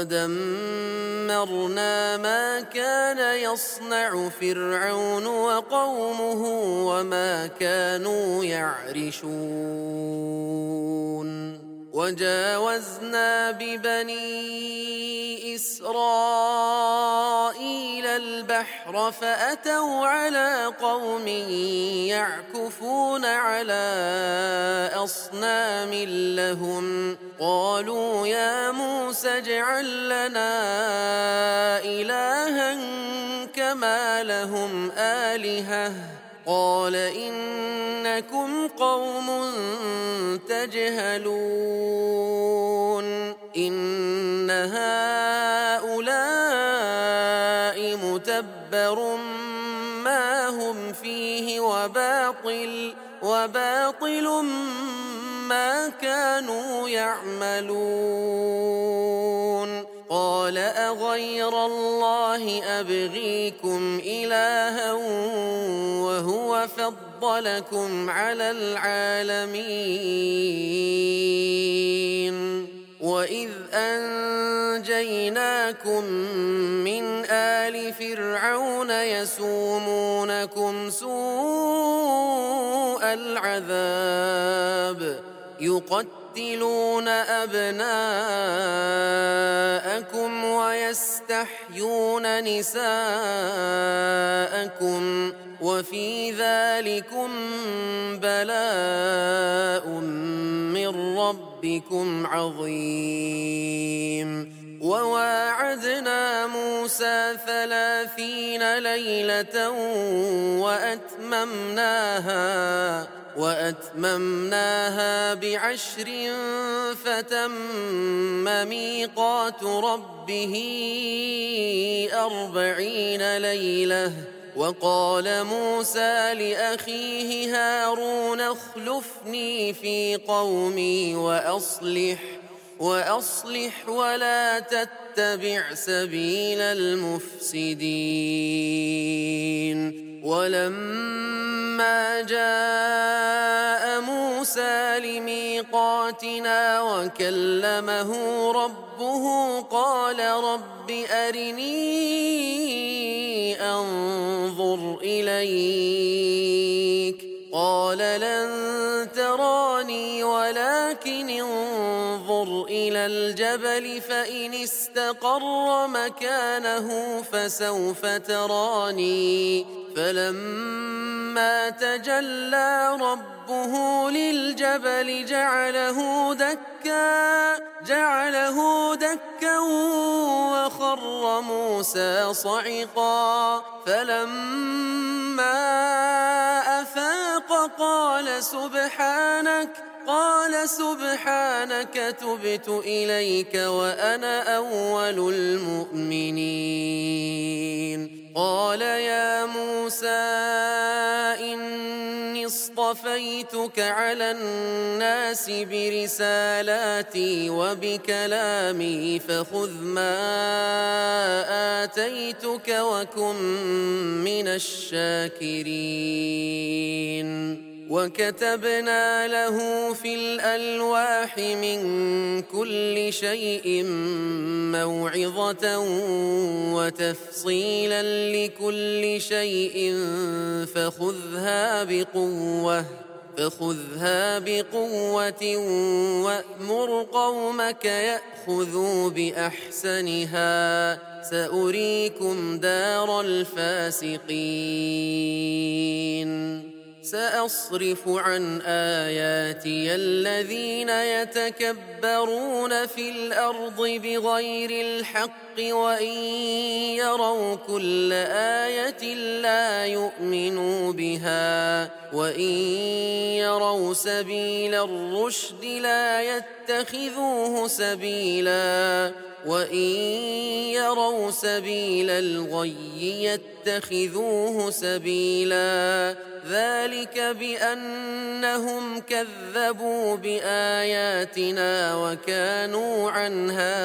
ودمرنا ما كان يصنع فرعون وقومه وما كانوا يعرشون. وجاوزنا ببني إسرائيل البحر فأتوا على قوم يعكفون على أصنام لهم قالوا يا موسى اجعل لنا إلها كما لهم آلهة قال إنكم قوم تجهلون. إن هؤلاء متبر ما هم فيه وباطل وباطل ما كانوا يعملون. قال أغير الله أبغيكم إلها وهو فضلكم على العالمين. وإذ أنجيناكم من آل فرعون يسومونكم سوء العذاب يقتلون أبناءكم ويستحيون نساءكم وفي ذلكم بلاء من ربكم عظيم. وواعدنا موسى ثلاثين ليلة وأتممناها وأتممناها بعشر فتم ميقات ربه أربعين ليلة. وقال موسى لأخيه هارون اخلفني في قومي وأصلح وأصلح ولا تتبع سبيل المفسدين. ولما جاء موسى لميقاتنا وكلمه ربه قال رب أرني أنظر إليك قال لن تراني ولكن انظر إلى الجبل فإن استقر مكانه فسوف تراني. فلما تجلى ربه للجبل جعله دكا جعله دكا وخر موسى صعقا فلما أفاق قال سبحانك قال سبحانك تبت إليك وأنا أول المؤمنين قال يا موسى إني اصطفيتك على الناس برسالاتي وبكلامي فخذ ما آتيتك وكن من الشاكرين وكتبنا له في الألواح من كل شيء موعظة وتفصيلا لكل شيء فخذها بقوة فخذها بقوة وأمر قومك يأخذوا بأحسنها سأريكم دار الفاسقين سأصرف عن آياتي الذين يتكبرون في الأرض بغير الحق وإن يروا كل آية لا يؤمنوا بها وإن يروا سبيل الرشد لا يتخذوه سبيلا وإن يروا سبيل الغي يتخذوه سبيلا ذلك بأنهم كذبوا بآياتنا وكانوا عنها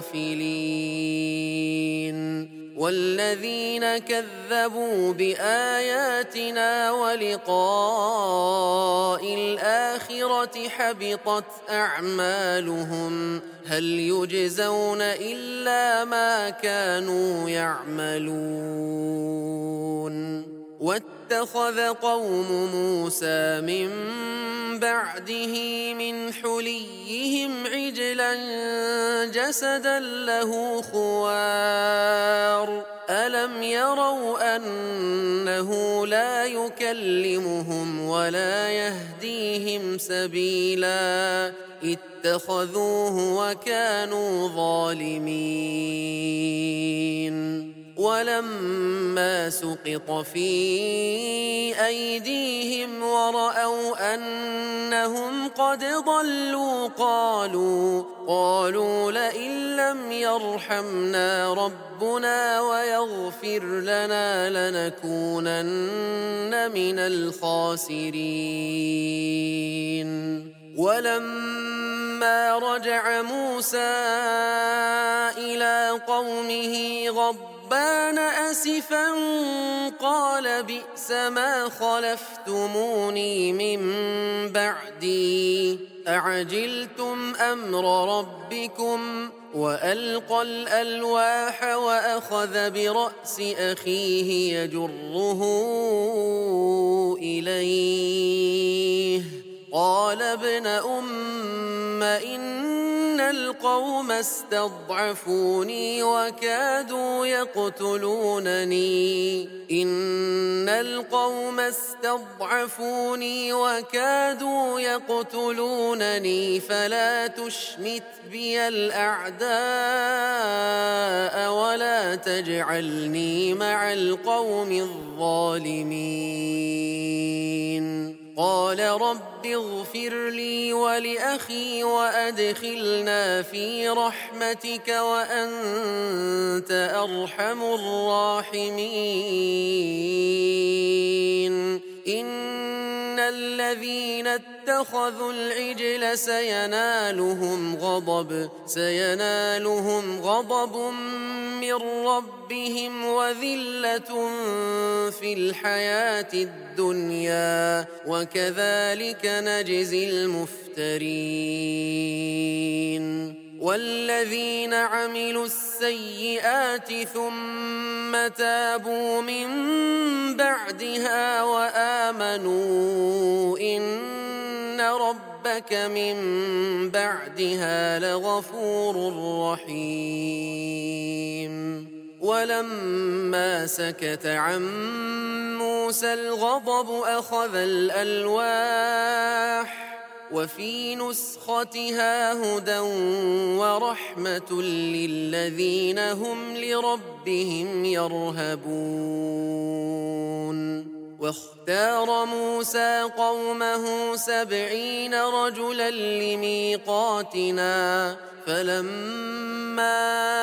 غافلين والذين كذبوا بآياتنا ولقاء الآخرة حبطت أعمالهم هل يجزون إلا ما كانوا يعملون واتخذ قوم موسى من بعده من حليهم عجلا جسدا له خوار ألم يروا أنه لا يكلمهم ولا يهديهم سبيلا اتخذوه وكانوا ظالمين ولما سقط في أيديهم ورأوا أنهم قد ضلوا قالوا قالوا لئن لم يرحمنا ربنا ويغفر لنا لنكونن من الخاسرين ولما رجع موسى إلى قومه غضبان أسفا قال بئس ما خلفتموني من بعدي أعجلتم أمر ربكم وألقى الألواح وأخذ برأس أخيه يجره إليه قال ابن أم إن القوم استضعفوني وكادوا يقتلونني إن القوم استضعفوني وكادوا يقتلونني فلا تشمت بي الأعداء ولا تجعلني مع القوم الظالمين قال رب اغفر لي ولأخي وأدخلنا في رحمتك وأنت أرحم الراحمين إن الذين اتخذوا العجل سينالهم غضب سينالهم غضب من ربهم وذلة في الحياة الدنيا وكذلك نجزي المفترين والذين عملوا السيئات ثم تابوا من بعدها وآمنوا إن ربك من بعدها لغفور رحيم ولما سكت عن موسى الغضب أخذ الألواح وفي نسختها هدى ورحمة للذين هم لربهم يرهبون. واختار موسى قومه سبعين رجلا لميقاتنا فلما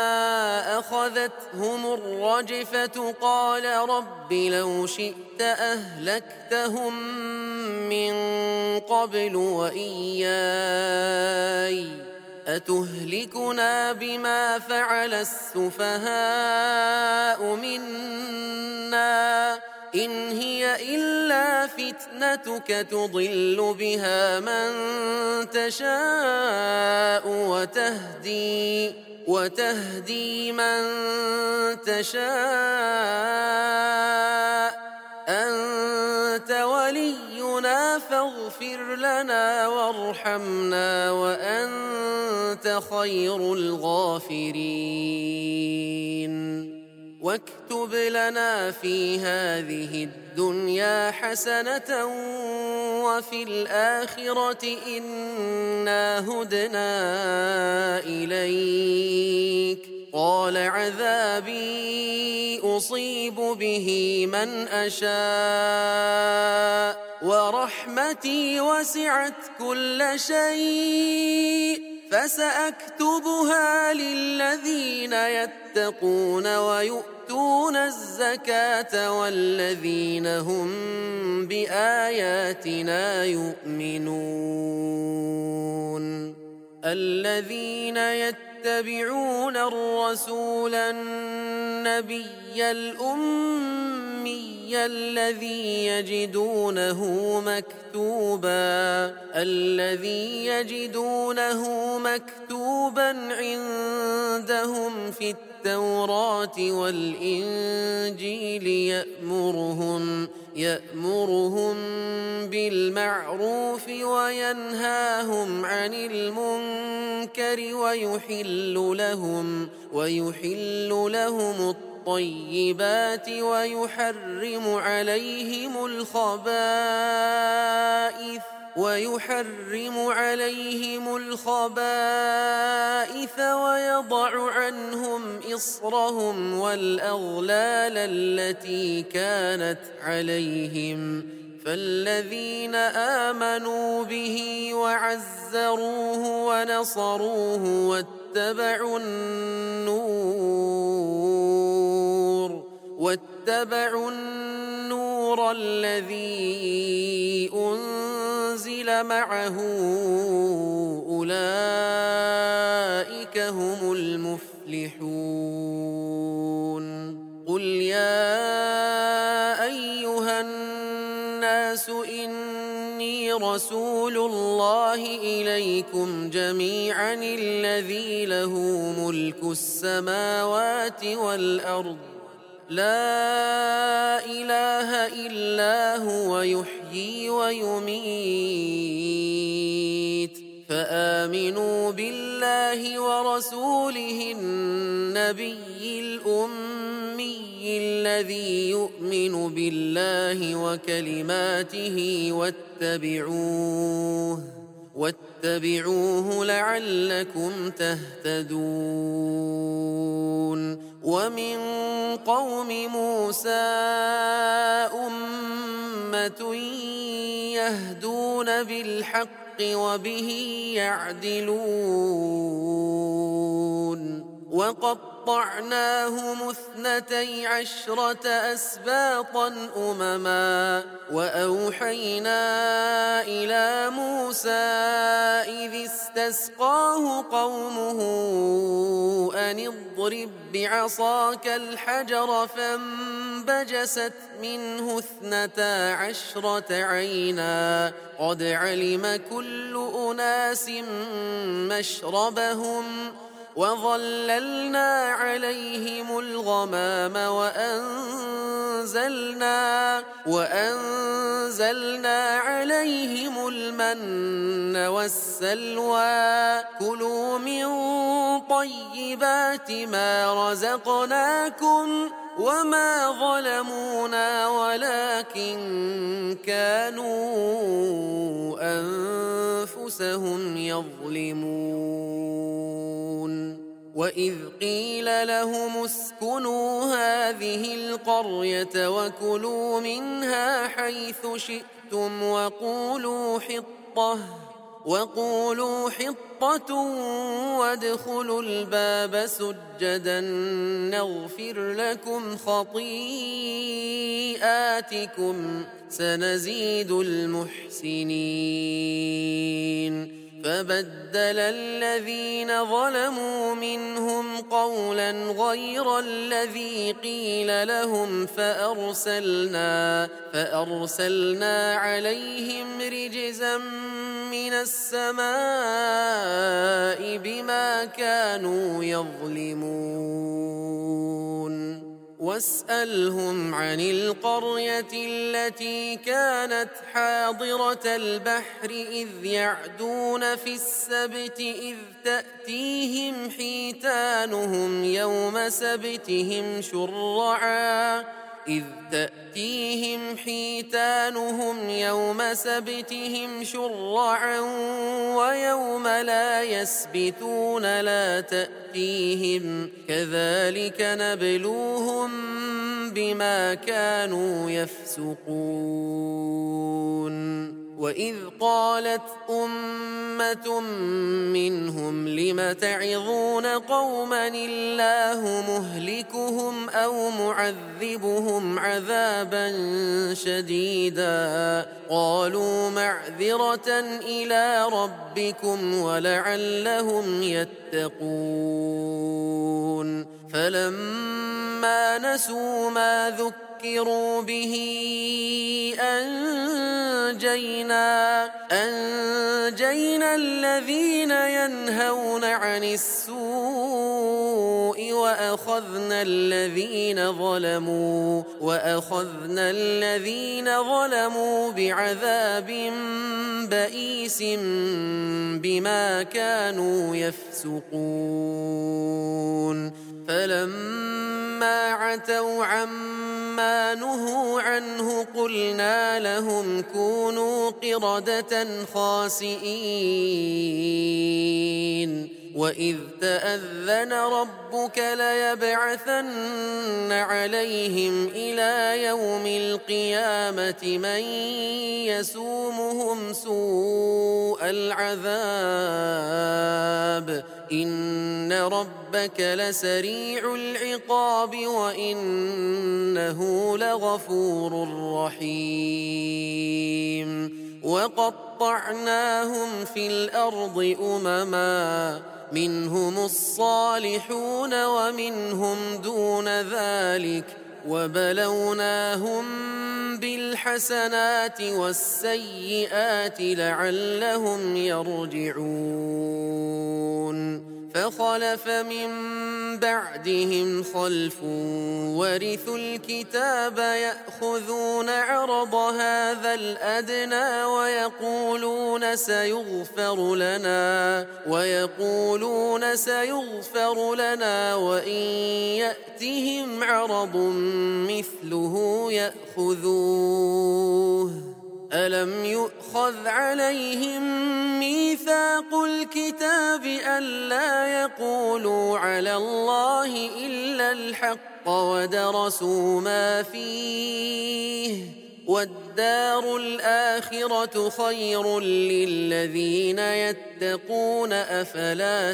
أخذتهم الرجفة قال رب لو شئت أهلكتهم من قبل وإياي أتهلكنا بما فعل السفهاء منا إن هي إلا فتنتك تضل بها من تشاء وتهدي وتهدي من تشاء أنت ولينا فاغفر لنا وارحمنا وأنت خير الغافرين. واكتب لنا في هذه الدنيا حسنة وفي الآخرة إنا هدنا إليك قال عذابي أصيب به من أشاء ورحمتي وسعت كل شيء فسأكتبها للذين يتقون ويؤتون الزكاة والذين هم بآياتنا يؤمنون. الذين يتبعون الرسول النبي الأمي الذي يجدونه مكتوبا الذي يجدونه مكتوبا عندهم في التوراة والإنجيل يأمرهم يأمرهم بالمعروف وينهاهم عن المنكر ويحل لهم ويحل لهم الطيبات ويحرم عليهم الخبائث ويحرم عليهم الخبائث ويضع عنهم إصرهم والأغلال التي كانت عليهم فالذين آمنوا به وعزروه ونصروه واتبعوا النور واتبعوا النور الذي أنزل معه أولئك هم المفلحون. قل يا أيها الناس إني رسول الله إليكم جميعا الذي له ملك السماوات والأرض لا إله إلا هو يحيي ويميت فآمنوا بالله ورسوله النبي الأمي الذي يؤمن بالله وكلماته واتبعوه واتبعوه لعلكم تهتدون. ومن قوم موسى أمة يهدون بالحق وبه يعدلون. وقطعناهم اثنتي عشرة أسباطا أمما وأوحينا إلى موسى إذ استسقاه قومه أن اضرب بعصاك الحجر فانبجست منه اثنتا عشرة عينا قد علم كل أناس مشربهم وظللنا عليهم الغمام وأنزلنا وأنزلنا عليهم المن والسلوى كلوا من طيبات ما رزقناكم وما ظلمونا ولكن كانوا أنفسهم أنفسهم يظلمون وإذ قيل لهم اسكنوا هذه القرية وكلوا منها حيث شئتم وقولوا حطة وقولوا حطة وادخلوا الباب سجدا نغفر لكم خطيئاتكم سنزيد المحسنين فبدل الذين ظلموا منهم قولا غير الذي قيل لهم فأرسلنا, فأرسلنا عليهم رجزا من السماء بما كانوا يظلمون واسألهم عن القرية التي كانت حاضرة البحر إذ يعدون في السبت إذ تأتيهم حيتانهم يوم سبتهم شرعا إذ تأتيهم حيتانهم يوم سبتهم شرعا ويوم لا يسبتون لا تأتيهم كذلك نبلوهم بما كانوا يفسقون وإذ قالت أمة منهم لم تعظون قوما الله مهلكهم أو معذبهم عذابا شديدا قالوا معذرة إلى ربكم ولعلهم يتقون فلما نسوا ما ذكروا به أنجينا, أنجينا الذين ينهون عن السوء وأخذنا الذين ظلموا وأخذنا الذين ظلموا بعذاب بئيس بما كانوا يفسقون فلما عتوا عما نهوا عنه قلنا لهم كونوا قردة خاسئين وإذ تأذن ربك ليبعثن عليهم إلى يوم القيامة من يسومهم سوء العذاب إن ربك لسريع العقاب وإنه لغفور رحيم وقطعناهم في الأرض أمما منهم الصالحون ومنهم دون ذلك وبلوناهم بالحسنات والسيئات لعلهم يرجعون فخلف من بعدهم خلف ورثوا الكتاب يأخذون عرض هذا الأدنى ويقولون سيغفر لنا ويقولون سيغفر لنا وإن يأتهم عرض مثله يأخذوه ألم يؤخذ عليهم ميثاق الكتاب ألا يقولوا على الله إلا الحق ودرسوا ما فيه والدار الآخرة خير للذين يتقون أفلا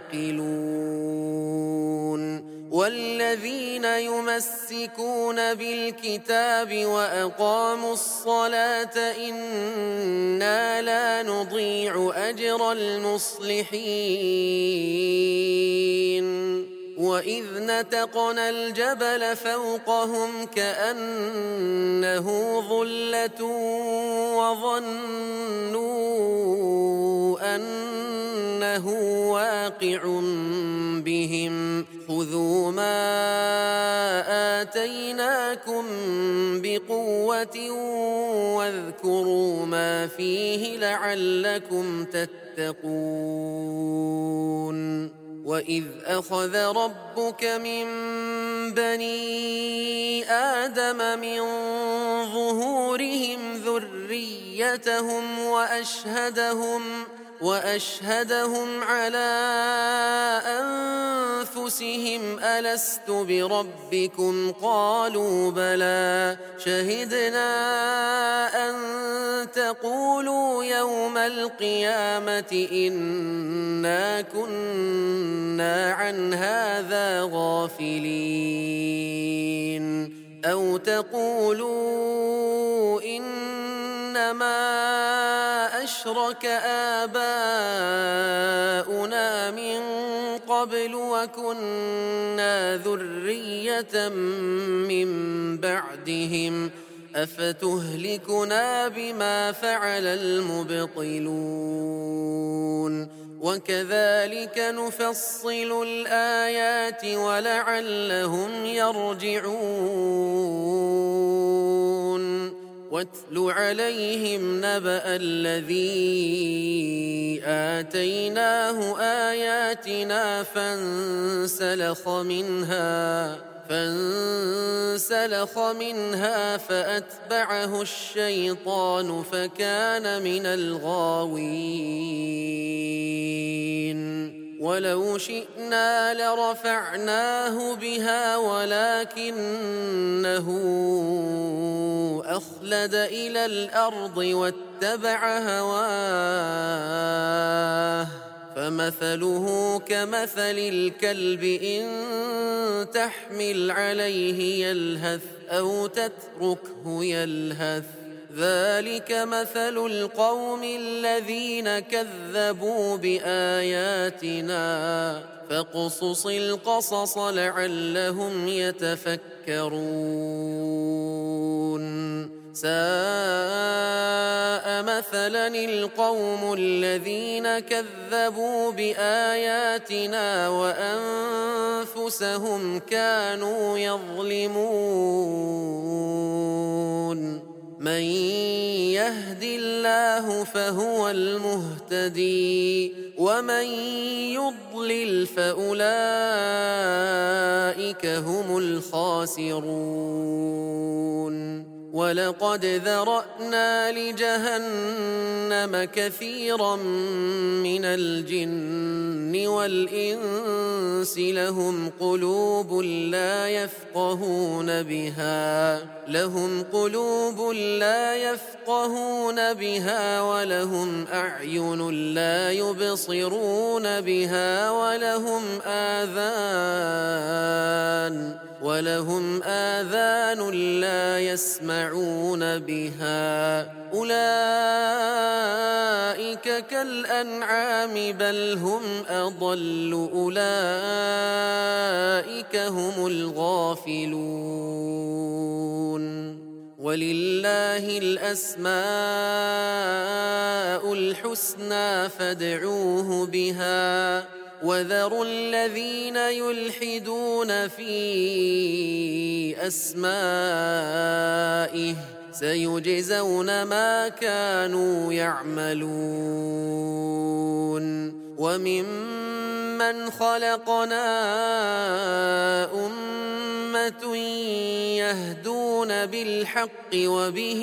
تعقلون والذين يمسكون بالكتاب وأقاموا الصلاة إنا لا نضيع أجر المصلحين وإذ نتقنا الجبل فوقهم كأنه ظلة وظنوا أنه واقع بهم خذوا ما آتيناكم بقوة واذكروا ما فيه لعلكم تتقون وإذ أخذ ربك من بني آدم من ظهورهم ذريتهم وأشهدهم وأشهدهم على أنفسهم ألست بربكم قالوا بلى شهدنا أن تقولوا يوم القيامة إنا كنا عن هذا غافلين أو تقولوا إنما أشرك آباؤنا من قبل وكنا ذرية من بعدهم أفتهلكنا بما فعل المبطلون وكذلك نفصل الآيات ولعلهم يرجعون واتل عليهم نبأ الذي آتيناه آياتنا فانسلخ منها فانسلخ منها فأتبعه الشيطان فكان من الغاوين ولو شئنا لرفعناه بها ولكنه أخلد إلى الأرض واتبع هواه فمثله كمثل الكلب إن تحمل عليه يلهث أو تتركه يلهث ذلك مثل القوم الذين كذبوا بآياتنا فاقصص القصص لعلهم يتفكرون ساء مثلا القوم الذين كذبوا بآياتنا وأنفسهم كانوا يظلمون من يهد الله فهو المهتدي ومن يضلل فأولئك هم الخاسرون ولقد ذرأنا لجهنم كثيرا من الجن والإنس لهم قلوب لا يفقهون بها لهم قلوب لا يفقهون بها ولهم أعين لا يبصرون بها ولهم آذان ولهم آذان لا يسمعون بها أولئك كالأنعام بل هم أضل أولئك هم الغافلون ولله الأسماء الحسنى فادعوه بها وذروا الذين يلحدون في أسمائه سيجزون ما كانوا يعملون وممن خلقنا أمة يهدون بالحق وبه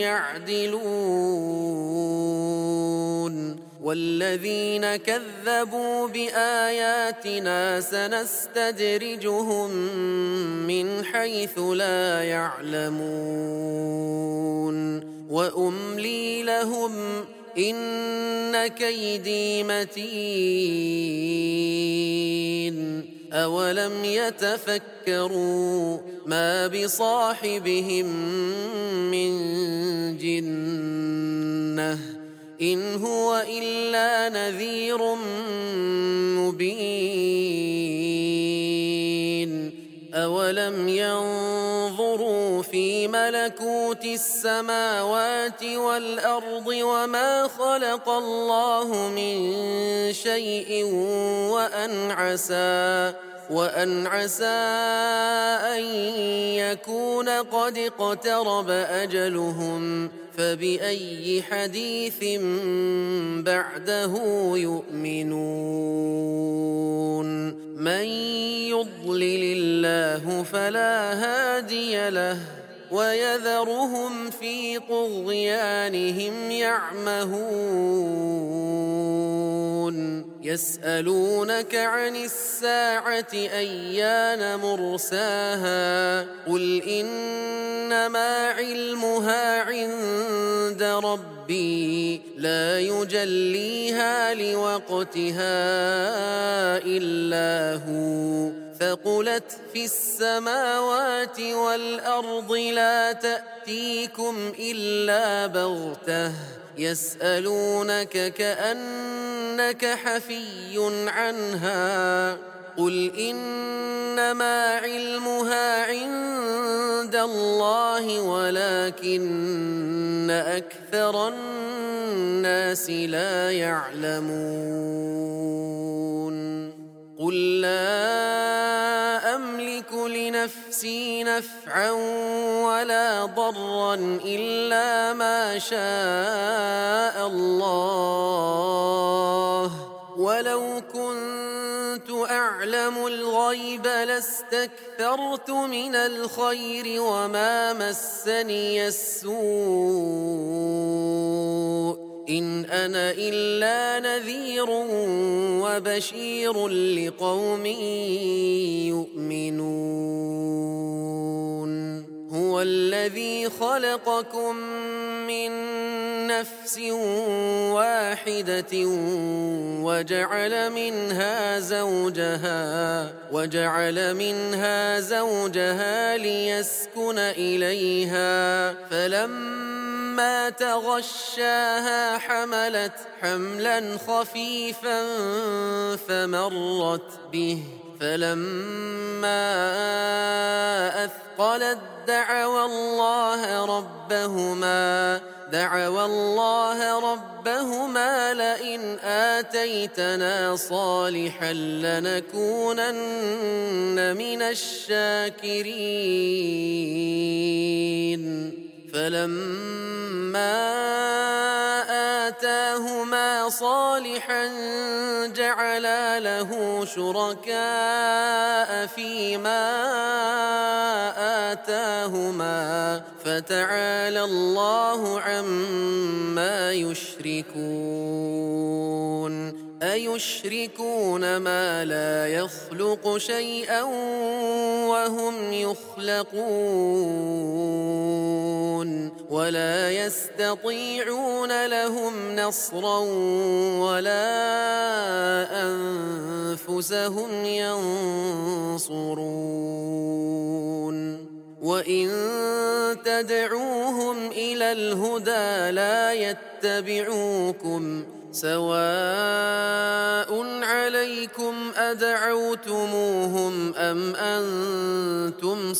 يعدلون والذين كذبوا بآياتنا سنستدرجهم من حيث لا يعلمون وأملي لهم إن كيدي متين أولم يتفكروا ما بصاحبهم من جنة إن هو إلا نذير مبين أولم ينظروا في ملكوت السماوات والأرض وما خلق الله من شيء وأن عسى وأن عسى أن يكون قد اقترب أجلهم فبأي حديث بعده يؤمنون من يضلل الله فلا هادي له ويذرهم في طغيانهم يعمهون يسألونك عن الساعة أيان مرساها قل إنما علمها عند ربي لا يجليها لوقتها إلا هو ثقلت في السماوات والأرض لا تأتيكم إلا بغتة يسألونك كأنك حفي عنها قل إنما علمها عند الله ولكن أكثر الناس لا يعلمون قل لا أملك لنفسي نفعا ولا ضرا إلا ما شاء الله ولو كنت أعلم الغيب لاستكثرت من الخير وما مسني السوء إن أنا إلا نذير وبشير لقوم يؤمنون هو الذي خلقكم من نفس واحدة وجعل منها زوجها وجعل منها زوجها ليسكن إليها فلما تغشاها حملت حملا خفيفا فمرت به فلما أثقلت دعوا الله ربهما دعوا الله ربهما لئن آتيتنا صالحا لنكونن من الشاكرين فلما آتاهما صالحا جعلا له شركاء فيما آتاهما فتعالى الله عما يشركون أيشركون ما لا يخلق شيئا وهم يخلقون ولا يستطيعون لهم نصرا ولا أنفسهم ينصرون وإن تدعوهم إلى الهدى لا يتبعوكم سواء عليكم أدعوتموهم أم أنتم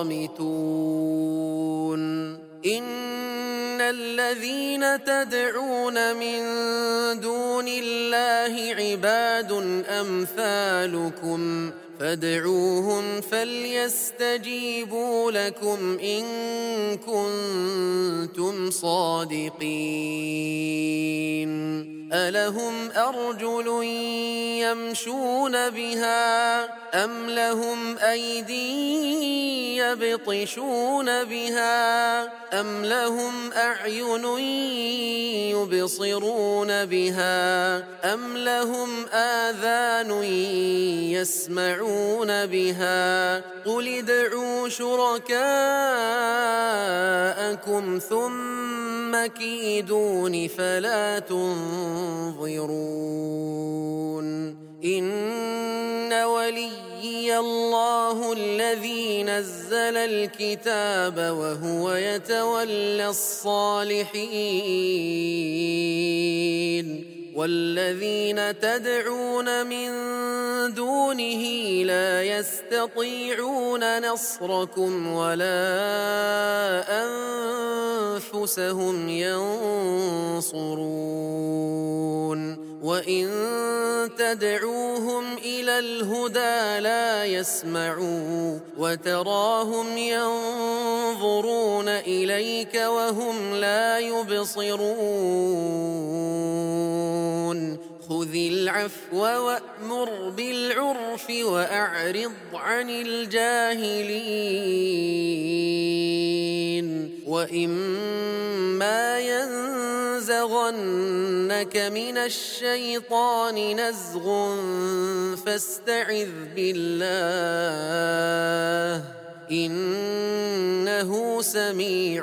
صامتون إن الذين تدعون من دون الله عباد أمثالكم فادعوهم فليستجيبوا لكم إن كنتم صادقين ألهم أرجل يمشون بها أم لهم أيدي يبطشون بها أم لهم أعين يبصرون بها أم لهم آذان يسمعون بها قل ادعوا شركاءكم ثم كيدون فلا تنظرون إن وليي الله الذي نزل الكتاب وهو يتولى الصالحين والذين تدعون من دونه لا يستطيعون نصركم ولا أنفسهم ينصرون وإن تدعوهم إلى الهدى لا يسمعوا وتراهم ينظرون إليك وهم لا يبصرون خذ العفو وأمر بالعرف وأعرض عن الجاهلين وإما ينزغنك من الشيطان نزغ فاستعذ بالله إنه سميع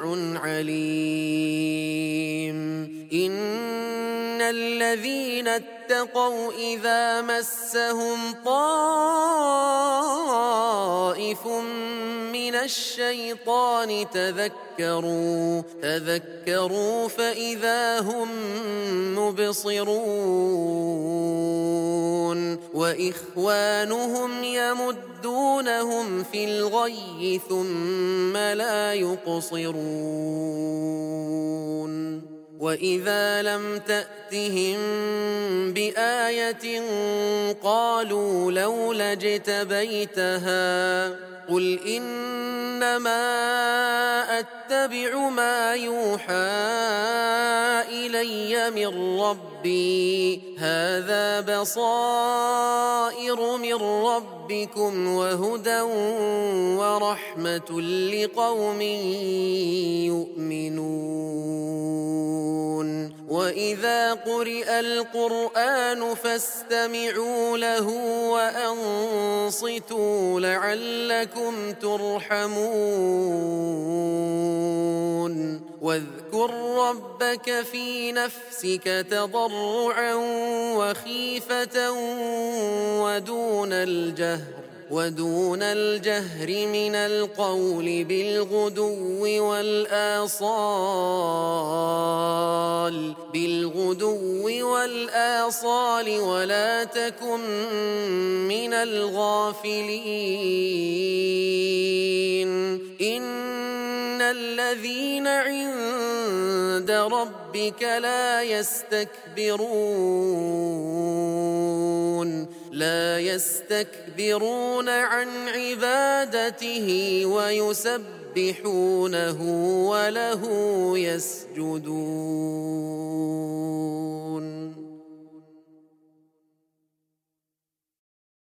عليم. إن الذين اتقوا إذا مسهم طائف من الشيطان تذكروا تذكروا فإذا هم مبصرون وإخوانهم يمدونهم في الغي ثم لا يقصرون. وإذا لم تأتهم بآية قالوا لولا اجتبيتها قل إنما أتبع ما يوحى إلي من ربي هذا بصائر من ربكم وهدى ورحمة لقوم يؤمنون. وإذا قرئ القرآن فاستمعوا له وأنصتوا لعلكم ترحمون. واذكر ربك في نفسك تضرعا وخيفة ودون الجهر ودون الجهر من القول بالغدو والآصال بالغدو والآصال ولا تكن من الغافلين. إن الذين عند ربك لا يستكبرون لا يستكبرون عن عبادته ويسبحونه وله يسجدون.